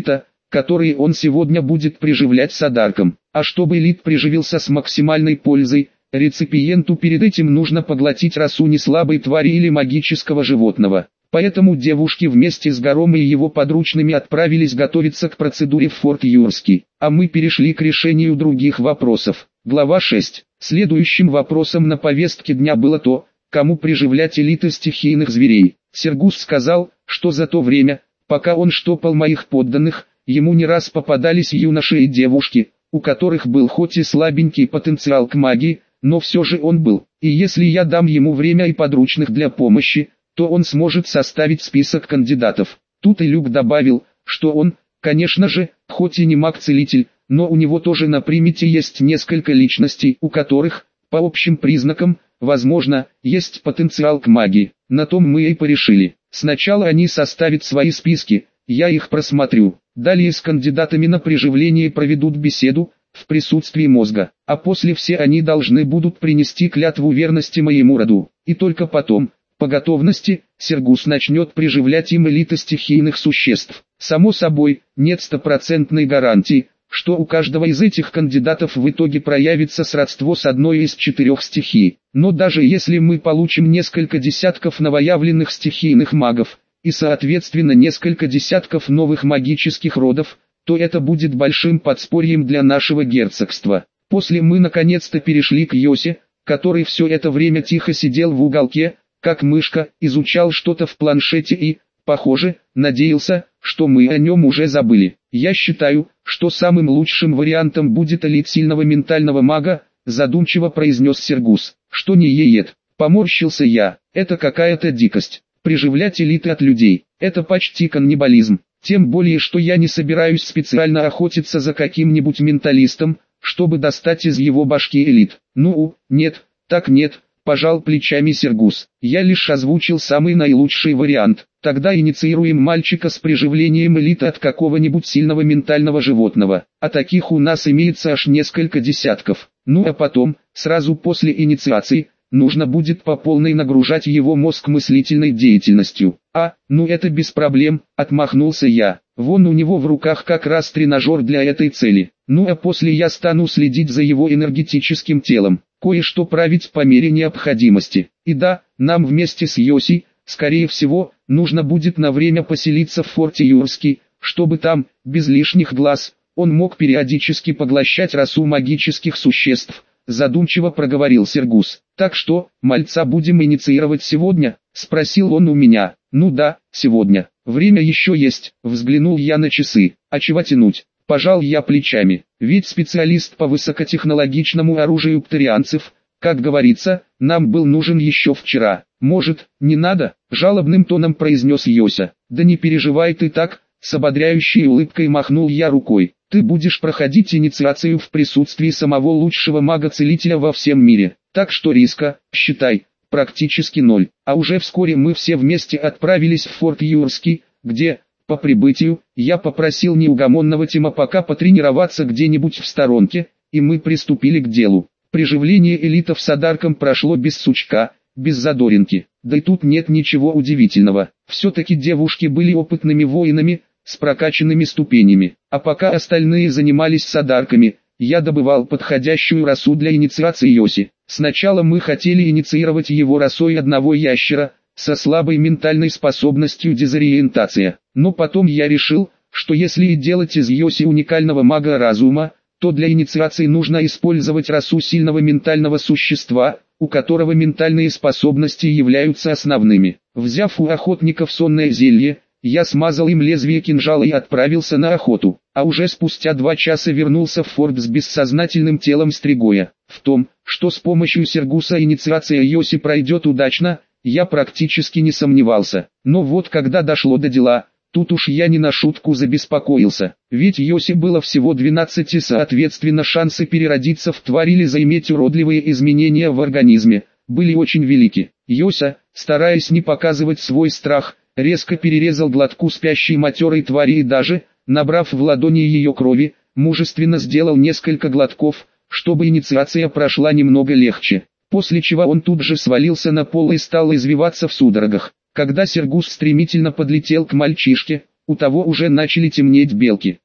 которые он сегодня будет приживлять садаркам. А чтобы элит приживился с максимальной пользой, реципиенту перед этим нужно поглотить росу неслабой твари или магического животного. Поэтому девушки вместе с Гором и его подручными отправились готовиться к процедуре в Форт Юрский, а мы перешли к решению других вопросов. Глава 6. Следующим вопросом на повестке дня было то, кому приживлять элиты стихийных зверей. Сергус сказал, что за то время, пока он штопал моих подданных, ему не раз попадались юноши и девушки, у которых был хоть и слабенький потенциал к магии, но все же он был. И если я дам ему время и подручных для помощи, то он сможет составить список кандидатов. Тут и Люк добавил, что он, конечно же, хоть и не маг-целитель, но у него тоже на примете есть несколько личностей, у которых, по общим признакам, возможно, есть потенциал к магии. На том мы и порешили. Сначала они составят свои списки, я их просмотрю. Далее с кандидатами на приживление проведут беседу, в присутствии мозга. А после все они должны будут принести клятву верности моему роду. И только потом, по готовности, Сергус начнет приживлять им элиты стихийных существ. Само собой, нет стопроцентной гарантии, что у каждого из этих кандидатов в итоге проявится сродство с одной из 4 стихий. Но даже если мы получим несколько десятков новоявленных стихийных магов, и соответственно несколько десятков новых магических родов, то это будет большим подспорьем для нашего герцогства. После мы наконец-то перешли к Йосе, который все это время тихо сидел в уголке, как мышка, изучал что-то в планшете и, похоже, надеялся, что мы о нем уже забыли. Я считаю, что самым лучшим вариантом будет элит сильного ментального мага, задумчиво произнес Сергус. Что не еет? Поморщился я. Это какая-то дикость. Приживлять элиты от людей. Это почти каннибализм. Тем более, что я не собираюсь специально охотиться за каким-нибудь менталистом, чтобы достать из его башки элит. Ну, нет, так нет. Пожал плечами Сергус. Я лишь озвучил самый наилучший вариант. Тогда инициируем мальчика с приживлением элиты от какого-нибудь сильного ментального животного. А таких у нас имеется аж несколько десятков. Ну а потом, сразу после инициации, нужно будет по полной нагружать его мозг мыслительной деятельностью. Ну это без проблем, отмахнулся я. Вон у него в руках как раз тренажер для этой цели. Ну а после я стану следить за его энергетическим телом, кое-что править по мере необходимости. И да, нам вместе с Йоси, скорее всего, нужно будет на время поселиться в Форте Юрский, чтобы там, без лишних глаз, он мог периодически поглощать росу магических существ. Задумчиво проговорил Сергус. Так что, мальца будем инициировать сегодня? Спросил он у меня. Ну да, сегодня. Время еще есть. Взглянул я на часы. А чего тянуть? Пожал я плечами. Ведь специалист по высокотехнологичному оружию птарианцев, как говорится, нам был нужен еще вчера. Может, не надо? Жалобным тоном произнес Йося. Да не переживай ты так, с ободряющей улыбкой махнул я рукой. Ты будешь проходить инициацию в присутствии самого лучшего мага-целителя во всем мире. Так что риска, считай, практически ноль. А уже вскоре мы все вместе отправились в Форт Юрский, где, по прибытию, я попросил неугомонного Тима пока потренироваться где-нибудь в сторонке, и мы приступили к делу. Приживление элитов садарком прошло без сучка, без задоринки. Да и тут нет ничего удивительного. Все-таки девушки были опытными воинами, с прокачанными ступенями. А пока остальные занимались садарками, я добывал подходящую росу для инициации Йоси. Сначала мы хотели инициировать его росой одного ящера, со слабой ментальной способностью дезориентация. Но потом я решил, что если и делать из Йоси уникального мага разума, то для инициации нужно использовать росу сильного ментального существа, у которого ментальные способности являются основными. Взяв у охотников сонное зелье, я смазал им лезвие кинжала и отправился на охоту, а уже спустя 2 часа вернулся в форт с бессознательным телом Стригоя. В том, что с помощью Сергуса инициация Йоси пройдет удачно, я практически не сомневался. Но вот когда дошло до дела, тут уж я не на шутку забеспокоился. Ведь Йоси было всего 12 и соответственно шансы переродиться в тварь или заиметь уродливые изменения в организме, были очень велики. Йося, стараясь не показывать свой страх, резко перерезал глотку спящей матерой твари и даже, набрав в ладони ее крови, мужественно сделал несколько глотков, чтобы инициация прошла немного легче. После чего он тут же свалился на пол и стал извиваться в судорогах. Когда Сергус стремительно подлетел к мальчишке, у того уже начали темнеть белки.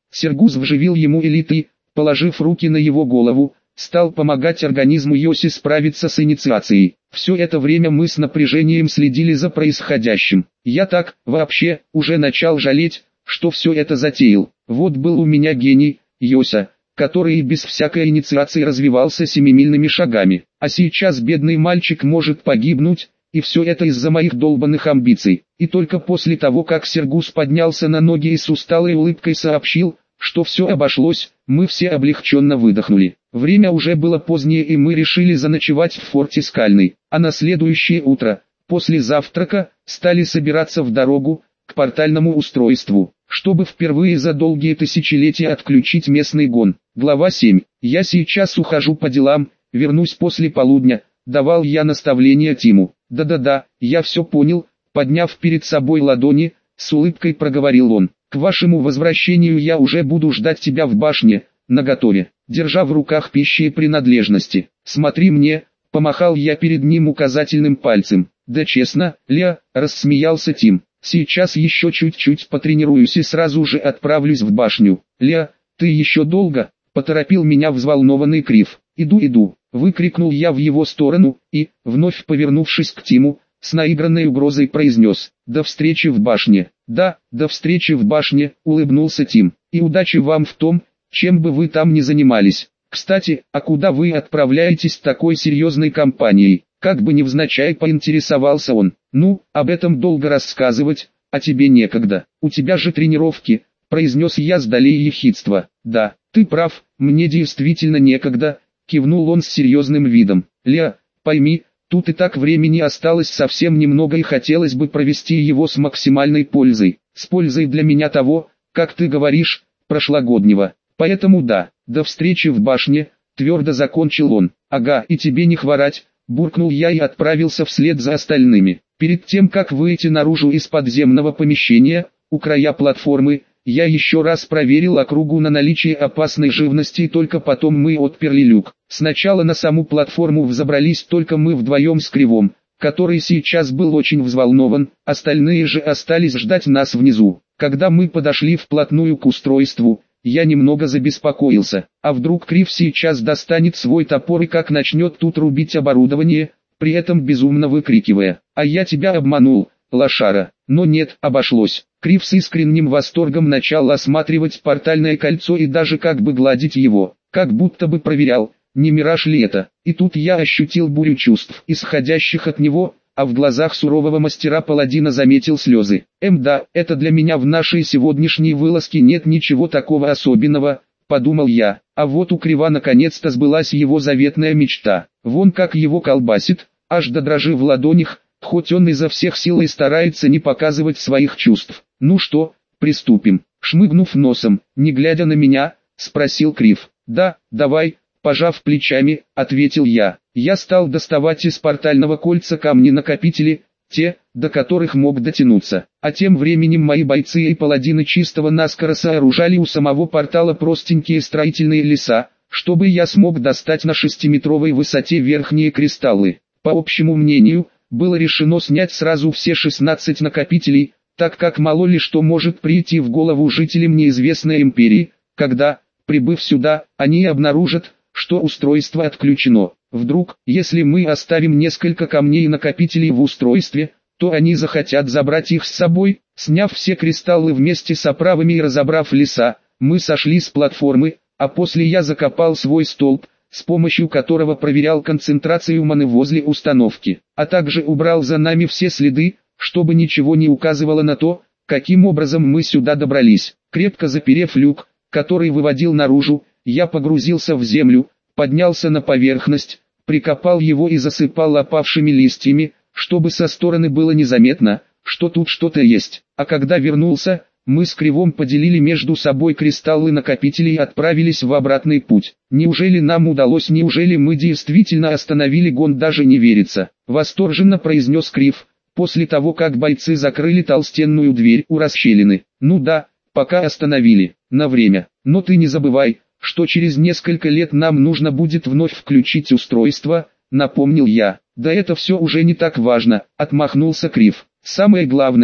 Сергус вживил ему элиты, положив руки на его голову, стал помогать организму Йоси справиться с инициацией. Все это время мы с напряжением следили за происходящим. Я так, вообще, уже начал жалеть, что все это затеял. Вот был у меня гений, Йося, который и без всякой инициации развивался семимильными шагами. А сейчас бедный мальчик может погибнуть, и все это из-за моих долбанных амбиций. И только после того, как Сергус поднялся на ноги и с усталой улыбкой сообщил, что все обошлось, мы все облегченно выдохнули. Время уже было позднее, и мы решили заночевать в форте Скальный. А на следующее утро, после завтрака, стали собираться в дорогу, к портальному устройству, чтобы впервые за долгие тысячелетия отключить местный гон. Глава 7. Я сейчас ухожу по делам, вернусь после полудня, давал я наставление Тиму. Да-да-да, я все понял, подняв перед собой ладони, с улыбкой проговорил он. К вашему возвращению я уже буду ждать тебя в башне, наготове, держа в руках пищи и принадлежности. Смотри мне, помахал я перед ним указательным пальцем. Да честно, Ля, рассмеялся Тим. Сейчас еще чуть-чуть потренируюсь и сразу же отправлюсь в башню. Ля, ты еще долго? Поторопил меня взволнованный Крив. Иду, выкрикнул я в его сторону, и, вновь повернувшись к Тиму, с наигранной угрозой произнес: «До встречи в башне». «Да, до встречи в башне», улыбнулся Тим. «И удачи вам в том, чем бы вы там ни занимались. Кстати, а куда вы отправляетесь с такой серьезной компанией?» Как бы невзначай поинтересовался он. «Ну, об этом долго рассказывать, а тебе некогда. У тебя же тренировки», произнес я с долей ехидства. «Да, ты прав, мне действительно некогда», кивнул он с серьезным видом. «Ля, пойми, тут и так времени осталось совсем немного, и хотелось бы провести его с максимальной пользой. С пользой для меня того, как ты говоришь, прошлогоднего. Поэтому да, до встречи в башне», твердо закончил он. «Ага, и тебе не хворать», буркнул я и отправился вслед за остальными. Перед тем, как выйти наружу из подземного помещения, у края платформы, я еще раз проверил округу на наличие опасной живности, и только потом мы отперли люк. Сначала на саму платформу взобрались только мы вдвоем с Кривом, который сейчас был очень взволнован, остальные же остались ждать нас внизу. Когда мы подошли вплотную к устройству, я немного забеспокоился, а вдруг Крив сейчас достанет свой топор и как начнет тут рубить оборудование, при этом безумно выкрикивая: «А я тебя обманул, лошара!» Но нет, обошлось. Крив с искренним восторгом начал осматривать портальное кольцо и даже как бы гладить его, как будто бы проверял, не мираж ли это. И тут я ощутил бурю чувств, исходящих от него, а в глазах сурового мастера-паладина заметил слезы. Да, это для меня в нашей сегодняшней вылазке нет ничего такого особенного, подумал я. А вот у Крива наконец-то сбылась его заветная мечта. Вон как его колбасит, аж до дрожи в ладонях, хоть он изо всех сил и старается не показывать своих чувств. «Ну что, приступим?» Шмыгнув носом, не глядя на меня, спросил Крив. «Да, давай», пожав плечами, ответил я. Я стал доставать из портального кольца камни-накопители, те, до которых мог дотянуться. А тем временем мои бойцы и паладины чистого наскоро сооружали у самого портала простенькие строительные леса, чтобы я смог достать на 6-метровой высоте верхние кристаллы. По общему мнению, было решено снять сразу все 16 накопителей, так как мало ли что может прийти в голову жителям неизвестной империи, когда, прибыв сюда, они обнаружат, что устройство отключено. Вдруг, если мы оставим несколько камней и накопителей в устройстве, то они захотят забрать их с собой. Сняв все кристаллы вместе с оправами и разобрав леса, мы сошли с платформы, а после я закопал свой столб, с помощью которого проверял концентрацию маны возле установки, а также убрал за нами все следы, чтобы ничего не указывало на то, каким образом мы сюда добрались. Крепко заперев люк, который выводил наружу, я погрузился в землю, поднялся на поверхность, прикопал его и засыпал опавшими листьями, чтобы со стороны было незаметно, что тут что-то есть. А когда вернулся, мы с Кривом поделили между собой кристаллы накопителей и отправились в обратный путь. Неужели нам удалось, неужели мы действительно остановили гон, даже не верится, восторженно произнес Крив, после того как бойцы закрыли толстенную дверь у расщелины. Ну да, пока остановили, на время, но ты не забывай, что через несколько лет нам нужно будет вновь включить устройство, напомнил я. Да это все уже не так важно, отмахнулся Крив. Самое главное,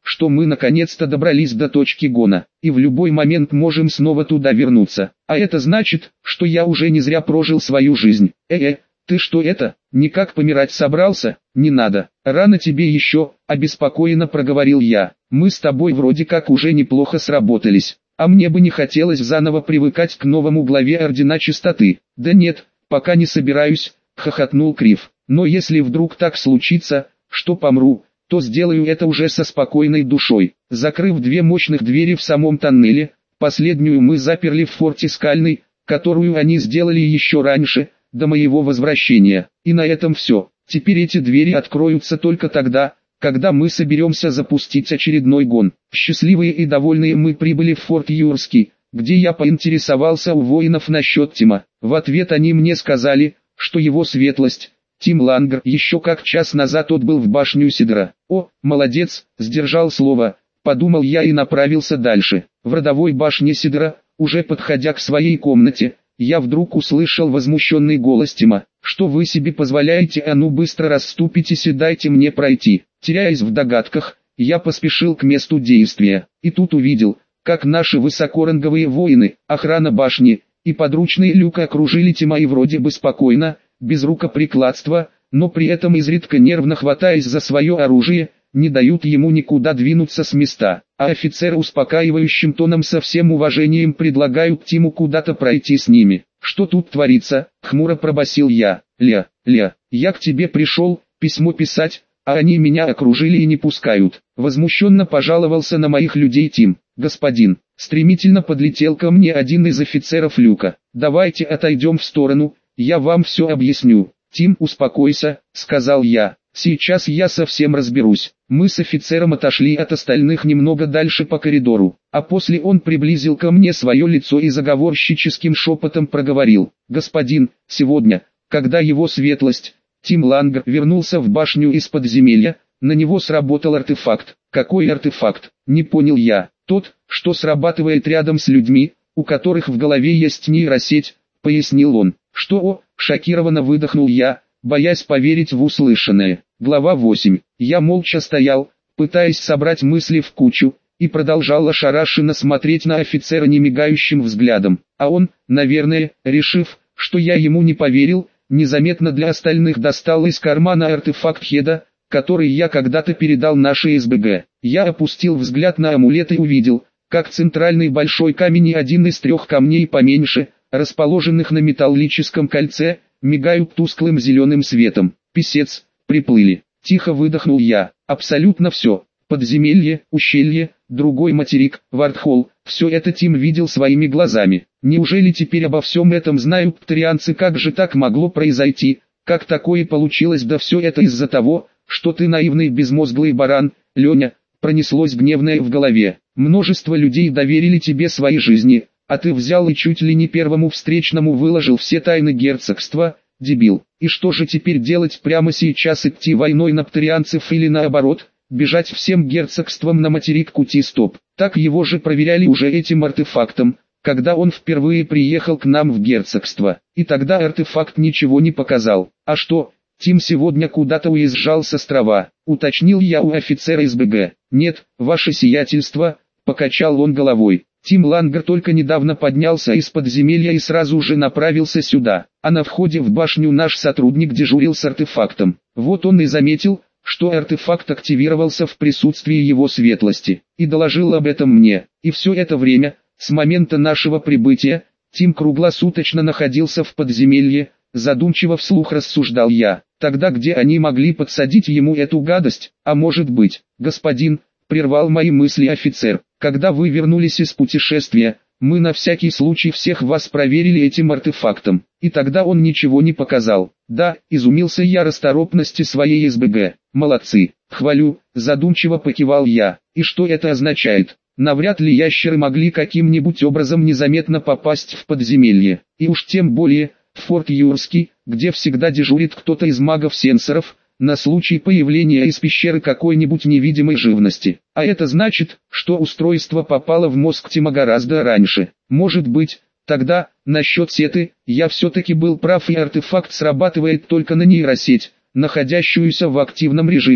что мы наконец-то добрались до точки гона, и в любой момент можем снова туда вернуться. А это значит, что я уже не зря прожил свою жизнь. Ты что это, никак помирать собрался? Не надо, рано тебе еще, обеспокоенно проговорил я. Мы с тобой вроде как уже неплохо сработались, а мне бы не хотелось заново привыкать к новому главе Ордена Чистоты. Да нет, пока не собираюсь, хохотнул Крив. Но если вдруг так случится, что помру, то сделаю это уже со спокойной душой. Закрыв две мощных двери в самом тоннеле, последнюю мы заперли в форте Скальный, которую они сделали еще раньше, до моего возвращения. И на этом все. Теперь эти двери откроются только тогда, когда мы соберемся запустить очередной гон. Счастливые и довольные мы прибыли в форт Юрский, где я поинтересовался у воинов насчет Тима. В ответ они мне сказали, что его светлость, Тим Лангер, еще как час назад отбыл в башню Сидра. О, молодец, сдержал слово, подумал я и направился дальше. В родовой башне Сидра, уже подходя к своей комнате, я вдруг услышал возмущенный голос Тима. Что вы себе позволяете, а ну быстро расступитесь и дайте мне пройти. Теряясь в догадках, я поспешил к месту действия, и тут увидел, как наши высокоранговые воины, охрана башни и подручные Люка окружили Тима и вроде бы спокойно, без рукоприкладства, но при этом изредка нервно хватаясь за свое оружие, не дают ему никуда двинуться с места, а офицеры успокаивающим тоном со всем уважением предлагают Тиму куда-то пройти с ними. «Что тут творится?» — хмуро пробасил я. «Ля, я к тебе пришел, письмо писать, а они меня окружили и не пускают». Возмущенно пожаловался на моих людей Тим. «Господин», — стремительно подлетел ко мне один из офицеров Люка. «Давайте отойдем в сторону, я вам все объясню». «Тим, успокойся», — сказал я. «Сейчас я совсем разберусь». Мы с офицером отошли от остальных немного дальше по коридору, а после он приблизил ко мне свое лицо и заговорщическим шепотом проговорил. «Господин, сегодня, когда его светлость, Тим Лангер, вернулся в башню из подземелья, на него сработал артефакт». «Какой артефакт?» — не понял я. «Тот, что срабатывает рядом с людьми, у которых в голове есть нейросеть», — пояснил он. «Что?» — шокированно выдохнул я, боясь поверить в услышанное. Глава 8. Я молча стоял, пытаясь собрать мысли в кучу, и продолжал ошарашенно смотреть на офицера немигающим взглядом. А он, наверное, решив, что я ему не поверил, незаметно для остальных достал из кармана артефакт Хеда, который я когда-то передал нашей СБГ. Я опустил взгляд на амулет и увидел, как центральный большой камень и один из трех камней поменьше, расположенных на металлическом кольце, мигают тусклым зеленым светом. «Писец, приплыли», — тихо выдохнул я. «Абсолютно все. Подземелье, ущелье, другой материк, Вардхолл, все это Тим видел своими глазами. Неужели теперь обо всем этом знают птарианцы? Как же так могло произойти? Как такое получилось? Да все это из-за того, что ты наивный безмозглый баран, Леня», — пронеслось гневное в голове. «Множество людей доверили тебе свои жизни, а ты взял и чуть ли не первому встречному выложил все тайны герцогства, дебил. И что же теперь делать? Прямо сейчас идти войной на птарианцев или наоборот, бежать всем герцогством на материк Кути-Стоп? Так его же проверяли уже этим артефактом, когда он впервые приехал к нам в герцогство. И тогда артефакт ничего не показал. А что, Тим сегодня куда-то уезжал с острова?» — уточнил я у офицера СБГ. «Нет, ваше сиятельство», — покачал он головой. «Тим Лангер только недавно поднялся из подземелья и сразу же направился сюда, а на входе в башню наш сотрудник дежурил с артефактом. Вот он и заметил, что артефакт активировался в присутствии его светлости, и доложил об этом мне. И все это время, с момента нашего прибытия, Тим круглосуточно находился в подземелье», — задумчиво вслух рассуждал я. «Тогда где они могли подсадить ему эту гадость? А может быть, господин», — прервал мои мысли офицер, «когда вы вернулись из путешествия, мы на всякий случай всех вас проверили этим артефактом, и тогда он ничего не показал». «Да», — изумился я расторопности своей СБГ. «Молодцы, хвалю», — задумчиво покивал я. «И что это означает? Навряд ли ящеры могли каким-нибудь образом незаметно попасть в подземелье, и уж тем более в форт Юрский, где всегда дежурит кто-то из магов-сенсоров, на случай появления из пещеры какой-нибудь невидимой живности. А это значит, что устройство попало в мозг Тима гораздо раньше. Может быть, тогда, насчет сеты, я все-таки был прав и артефакт срабатывает только на нейросеть, находящуюся в активном режиме,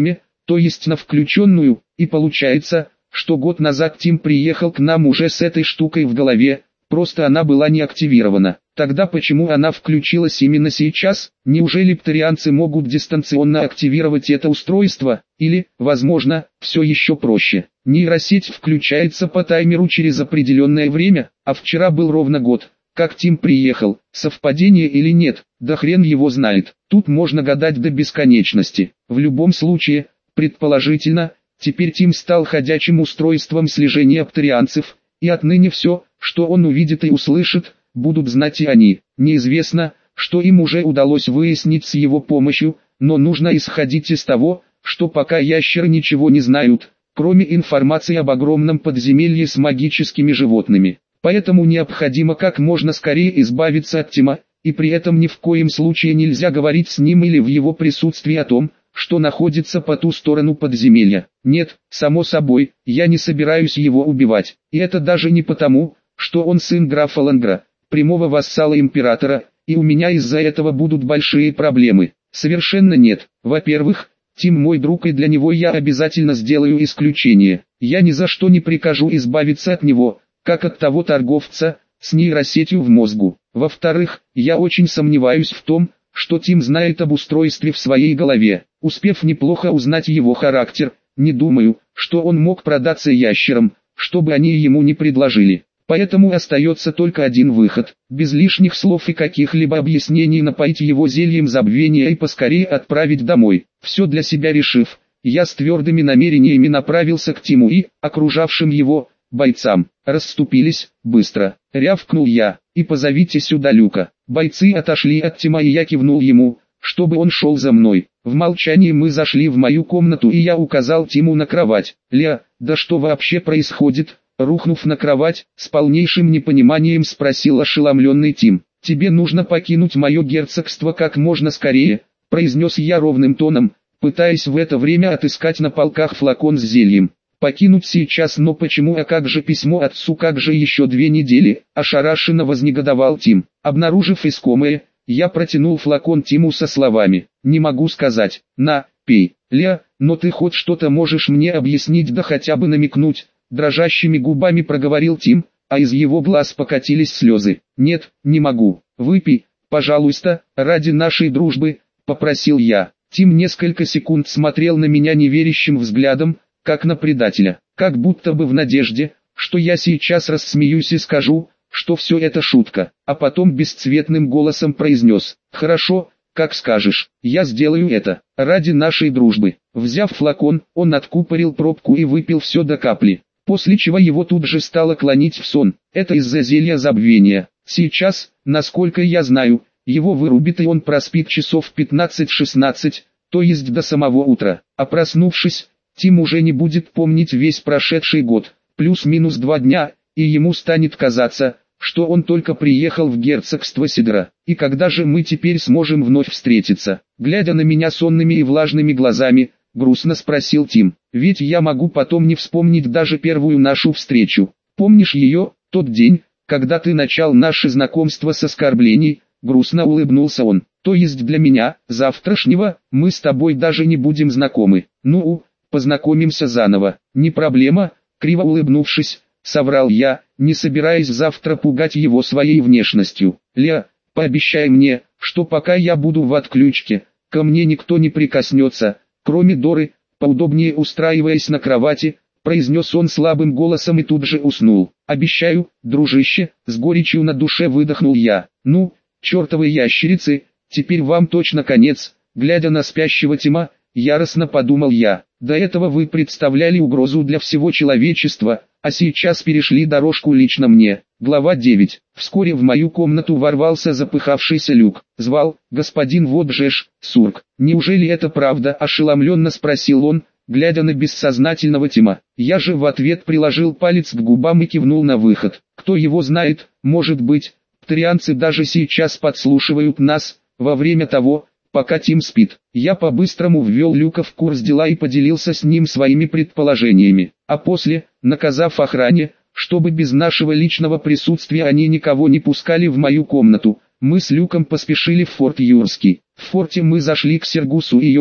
то есть на включенную, и получается, что год назад Тим приехал к нам уже с этой штукой в голове, просто она была не активирована. Тогда почему она включилась именно сейчас? Неужели птарианцы могут дистанционно активировать это устройство? Или, возможно, все еще проще. Нейросеть включается по таймеру через определенное время, а вчера был ровно год, как Тим приехал. Совпадение или нет, да хрен его знает. Тут можно гадать до бесконечности. В любом случае, предположительно, теперь Тим стал ходячим устройством слежения птарианцев, и отныне все, что он увидит и услышит, будут знать и они. Неизвестно, что им уже удалось выяснить с его помощью, но нужно исходить из того, что пока ящеры ничего не знают, кроме информации об огромном подземелье с магическими животными. Поэтому необходимо как можно скорее избавиться от Тима, и при этом ни в коем случае нельзя говорить с ним или в его присутствии о том, что находится по ту сторону подземелья. Нет, само собой, я не собираюсь его убивать. И это даже не потому, что он сын графа Лангра, прямого вассала императора, и у меня из-за этого будут большие проблемы. Совершенно нет. Во-первых, Тим мой друг, и для него я обязательно сделаю исключение. Я ни за что не прикажу избавиться от него, как от того торговца с нейросетью в мозгу. Во-вторых, я очень сомневаюсь в том, что Тим знает об устройстве в своей голове. Успев неплохо узнать его характер, не думаю, что он мог продаться ящерам, чтобы они ему не предложили. Поэтому остается только один выход, без лишних слов и каких-либо объяснений напоить его зельем забвения и поскорее отправить домой. Все для себя решив, я с твердыми намерениями направился к Тиму и, окружавшим его, бойцам. Расступились, быстро, рявкнул я, и позовите сюда Люка. Бойцы отошли от Тима, и я кивнул ему, чтобы он шел за мной. В молчании мы зашли в мою комнату, и я указал Тиму на кровать. «Ля, да что вообще происходит?» Рухнув на кровать, с полнейшим непониманием спросил ошеломленный Тим. «Тебе нужно покинуть мое герцогство как можно скорее», произнес я ровным тоном, пытаясь в это время отыскать на полках флакон с зельем. «Покинуть сейчас, но почему, а как же письмо отцу, как же еще 2 недели?» Ошарашенно вознегодовал Тим. Обнаружив искомое, я протянул флакон Тиму со словами: «Не могу сказать, на, пей». «Ля, но ты хоть что-то можешь мне объяснить, да хотя бы намекнуть?» Дрожащими губами проговорил Тим, а из его глаз покатились слезы. «Нет, не могу. Выпей, пожалуйста, ради нашей дружбы», попросил я. Тим несколько секунд смотрел на меня неверящим взглядом, как на предателя, как будто бы в надежде, что я сейчас рассмеюсь и скажу, что все это шутка, а потом бесцветным голосом произнес: «Хорошо, как скажешь, я сделаю это, ради нашей дружбы». Взяв флакон, он откупорил пробку и выпил все до капли, после чего его тут же стало клонить в сон. Это из-за зелья забвения. Сейчас, насколько я знаю, его вырубит и он проспит часов 15-16, то есть до самого утра, а проснувшись, Тим уже не будет помнить весь прошедший год, плюс-минус 2 дня, и ему станет казаться, что он только приехал в герцогство Сидра. И когда же мы теперь сможем вновь встретиться? Глядя на меня сонными и влажными глазами, грустно спросил Тим. Ведь я могу потом не вспомнить даже первую нашу встречу. Помнишь ее, тот день, когда ты начал наше знакомство с оскорблений? Грустно улыбнулся он. То есть для меня, завтрашнего, мы с тобой даже не будем знакомы. Ну, познакомимся заново. Не проблема, криво улыбнувшись, соврал я, не собираясь завтра пугать его своей внешностью. Ля, пообещай мне, что пока я буду в отключке, ко мне никто не прикоснется, кроме Доры. Поудобнее устраиваясь на кровати, произнес он слабым голосом и тут же уснул. «Обещаю, дружище», с горечью на душе выдохнул я. «Ну, чертовы ящерицы, теперь вам точно конец», глядя на спящего Тима, яростно подумал я. До этого вы представляли угрозу для всего человечества, а сейчас перешли дорожку лично мне. Глава 9. Вскоре в мою комнату ворвался запыхавшийся Люк. Звал: «Господин Воджеш, Сурк». «Неужели это правда?» – ошеломленно спросил он, глядя на бессознательного Тима. Я же в ответ приложил палец к губам и кивнул на выход. Кто его знает, может быть, птарианцы даже сейчас подслушивают нас, во время того, пока Тим спит. Я по-быстрому ввел Люка в курс дела и поделился с ним своими предположениями, а после, наказав охране, чтобы без нашего личного присутствия они никого не пускали в мою комнату, мы с Люком поспешили в форт Юрский. В форте мы зашли к Сергусу и Йосе,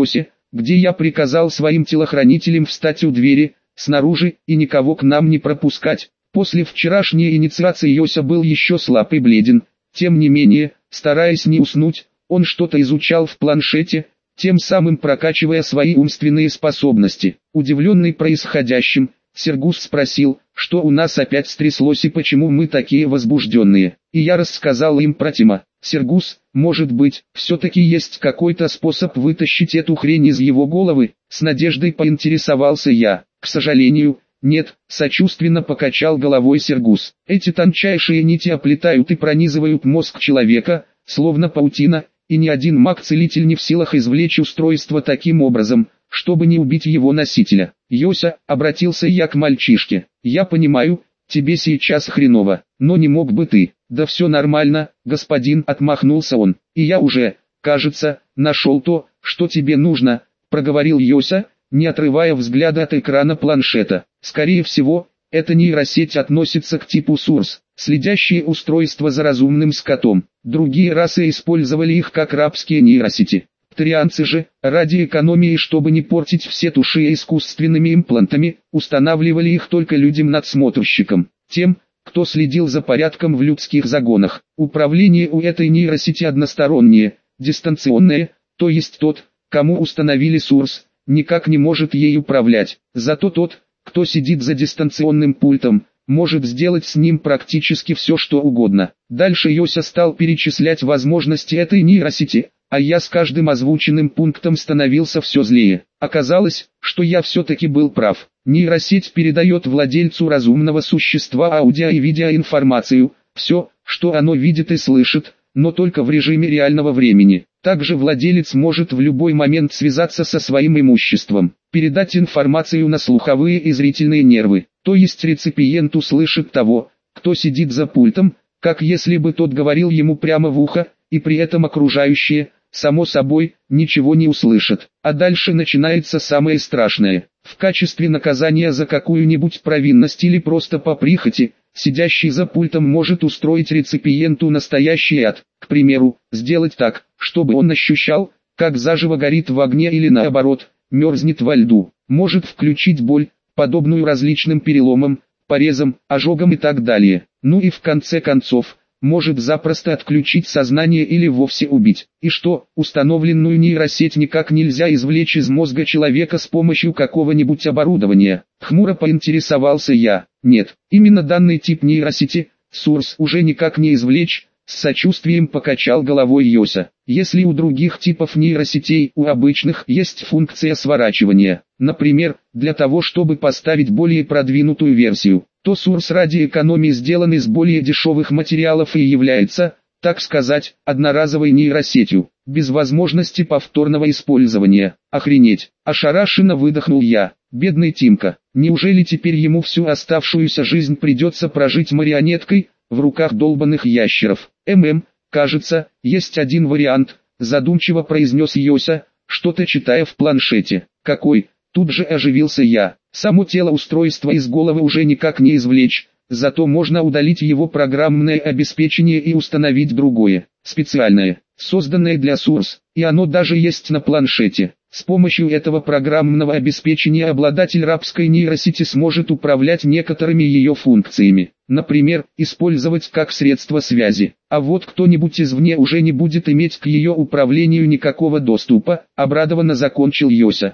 где я приказал своим телохранителям встать у двери, снаружи, и никого к нам не пропускать. После вчерашней инициации Йося был еще слаб и бледен, тем не менее, стараясь не уснуть, он что-то изучал в планшете, тем самым прокачивая свои умственные способности. Удивленный происходящим, Сергус спросил, что у нас опять стряслось и почему мы такие возбужденные. И я рассказал им про Тима. Сергус, может быть, все-таки есть какой-то способ вытащить эту хрень из его головы? С надеждой поинтересовался я. К сожалению, нет, сочувственно покачал головой Сергус. Эти тончайшие нити оплетают и пронизывают мозг человека, словно паутина, и ни один маг-целитель не в силах извлечь устройство таким образом, чтобы не убить его носителя. Йося, обратился я к мальчишке, я понимаю, тебе сейчас хреново, но не мог бы ты? Да все нормально, господин, отмахнулся он, и я уже, кажется, нашел то, что тебе нужно, проговорил Йося, не отрывая взгляда от экрана планшета. Скорее всего, эта нейросеть относится к типу СУРС, следящие устройства за разумным скотом. Другие расы использовали их как рабские нейросети. Птарианцы же, ради экономии, чтобы не портить все туши искусственными имплантами, устанавливали их только людям-надсмотрщикам, тем, кто следил за порядком в людских загонах. Управление у этой нейросети одностороннее, дистанционное, то есть тот, кому установили СУРС, никак не может ей управлять. Зато тот, кто сидит за дистанционным пультом, может сделать с ним практически все что угодно. Дальше Йося стал перечислять возможности этой нейросети, а я с каждым озвученным пунктом становился все злее. Оказалось, что я все-таки был прав. Нейросеть передает владельцу разумного существа аудио и видеоинформацию, все, что оно видит и слышит, но только в режиме реального времени. Также владелец может в любой момент связаться со своим имуществом, передать информацию на слуховые и зрительные нервы, то есть реципиент услышит того, кто сидит за пультом, как если бы тот говорил ему прямо в ухо, и при этом окружающие, само собой, ничего не услышат. А дальше начинается самое страшное. В качестве наказания за какую-нибудь провинность или просто по прихоти, сидящий за пультом может устроить реципиенту настоящий ад. К примеру, сделать так, чтобы он ощущал, как заживо горит в огне или наоборот, мерзнет во льду. Может включить боль, подобную различным переломам, порезам, ожогам и так далее. Ну и в конце концов, может запросто отключить сознание или вовсе убить. И что, установленную нейросеть никак нельзя извлечь из мозга человека с помощью какого-нибудь оборудования? Хмуро поинтересовался я. Нет, именно данный тип нейросети, СУРС, уже никак не извлечь, с сочувствием покачал головой Йося. Если у других типов нейросетей, у обычных, есть функция сворачивания, например, для того чтобы поставить более продвинутую версию, то СУРС ради экономии сделан из более дешевых материалов и является, так сказать, одноразовой нейросетью, без возможности повторного использования. Охренеть, ошарашенно выдохнул я. Бедный Тимка, неужели теперь ему всю оставшуюся жизнь придется прожить марионеткой, в руках долбанных ящеров? Кажется, есть один вариант, задумчиво произнес Йося, что-то читая в планшете. Какой? Тут же оживился я. Само тело устройства из головы уже никак не извлечь, зато можно удалить его программное обеспечение и установить другое, специальное, созданное для СУРС, и оно даже есть на планшете. С помощью этого программного обеспечения обладатель рабской нейросети сможет управлять некоторыми ее функциями, например, использовать как средство связи. А вот кто-нибудь извне уже не будет иметь к ее управлению никакого доступа, обрадованно закончил Йося.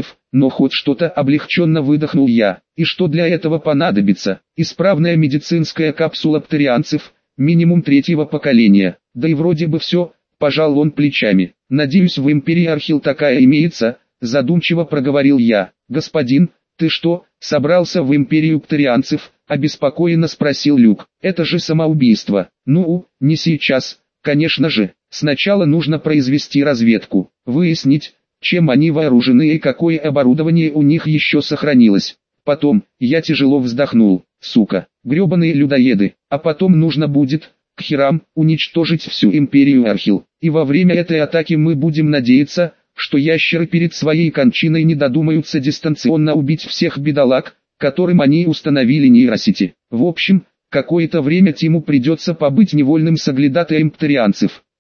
Но хоть что-то, облегченно выдохнул я. И что для этого понадобится? Исправная медицинская капсула птарианцев, минимум 3-го поколения. Да и вроде бы все. Пожал он плечами. Надеюсь, в Империи Архил такая имеется, задумчиво проговорил я. Господин, ты что, собрался в Империю птарианцев? Обеспокоенно спросил Люк. Это же самоубийство. Ну, не сейчас, конечно же. Сначала нужно произвести разведку, выяснить, чем они вооружены и какое оборудование у них еще сохранилось. Потом, я тяжело вздохнул. Сука, гребаные людоеды. А потом нужно будет, к херам, уничтожить всю Империю Архил. И во время этой атаки мы будем надеяться, что ящеры перед своей кончиной не додумаются дистанционно убить всех бедолаг, которым они установили нейросети. В общем, какое-то время Тиму придется побыть невольным соглядатаем птарианцев.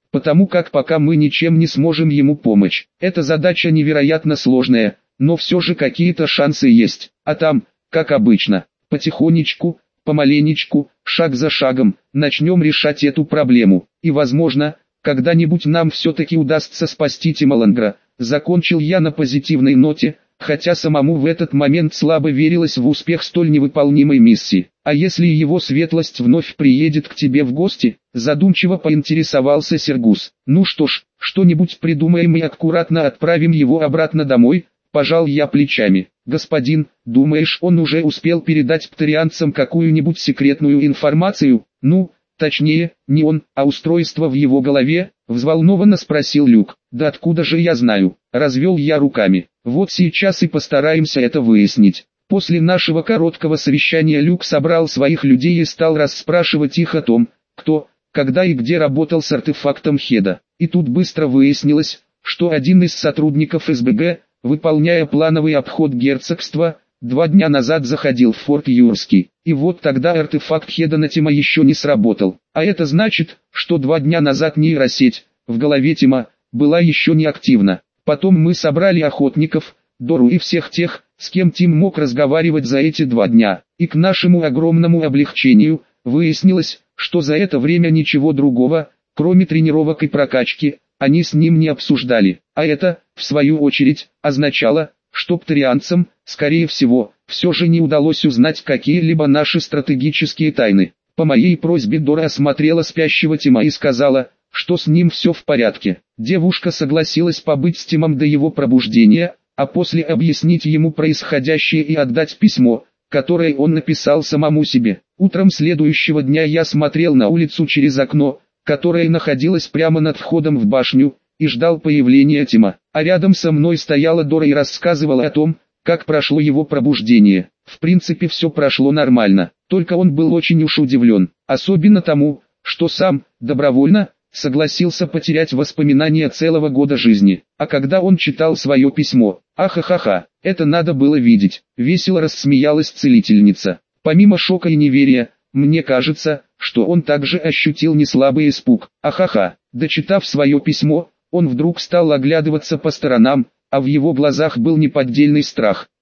потому как пока мы ничем не сможем ему помочь. Эта задача невероятно сложная, но все же какие-то шансы есть. А там, как обычно, потихонечку, помаленечку, шаг за шагом, начнем решать эту проблему. И возможно, когда-нибудь нам все-таки удастся спасти Тима Лангра. Закончил я на позитивной ноте, хотя самому в этот момент слабо верилось в успех столь невыполнимой миссии. А если его светлость вновь приедет к тебе в гости? Задумчиво поинтересовался Сергус. Ну что ж, что-нибудь придумаем и аккуратно отправим его обратно домой. Пожал я плечами. Господин, думаешь, он уже успел передать птерианцам какую-нибудь секретную информацию? Ну, точнее, не он, а устройство в его голове? Взволнованно спросил Люк. Да откуда же я знаю? Развел я руками. Вот сейчас и постараемся это выяснить. После нашего короткого совещания Люк собрал своих людей и стал расспрашивать их о том, кто, когда и где работал с артефактом Хеда. И тут быстро выяснилось, что один из сотрудников СБГ, выполняя плановый обход герцогства, 2 дня назад заходил в форт Юрский. И вот тогда артефакт Хеда на Тима еще не сработал. А это значит, что 2 дня назад нейросеть, в голове Тима, была еще не активна. Потом мы собрали охотников, Дору и всех тех, с кем Тим мог разговаривать за эти 2 дня. И к нашему огромному облегчению, выяснилось, что за это время ничего другого, кроме тренировок и прокачки, они с ним не обсуждали. А это, в свою очередь, означало, что птерианцам, скорее всего, все же не удалось узнать какие-либо наши стратегические тайны. По моей просьбе Дора осмотрела спящего Тима и сказала, что с ним все в порядке. Девушка согласилась побыть с Тимом до его пробуждения, а после объяснить ему происходящее и отдать письмо, которое он написал самому себе. Утром следующего дня я смотрел на улицу через окно, которое находилось прямо над входом в башню, и ждал появления Тима. А рядом со мной стояла Дора и рассказывала о том, как прошло его пробуждение. В принципе все прошло нормально, только он был очень уж удивлен, особенно тому, что сам, добровольно, согласился потерять воспоминания целого года жизни. А когда он читал свое письмо, ахахаха, это надо было видеть, весело рассмеялась целительница. Помимо шока и неверия, мне кажется, что он также ощутил неслабый испуг. Ахаха, дочитав свое письмо, он вдруг стал оглядываться по сторонам, а в его глазах был неподдельный страх.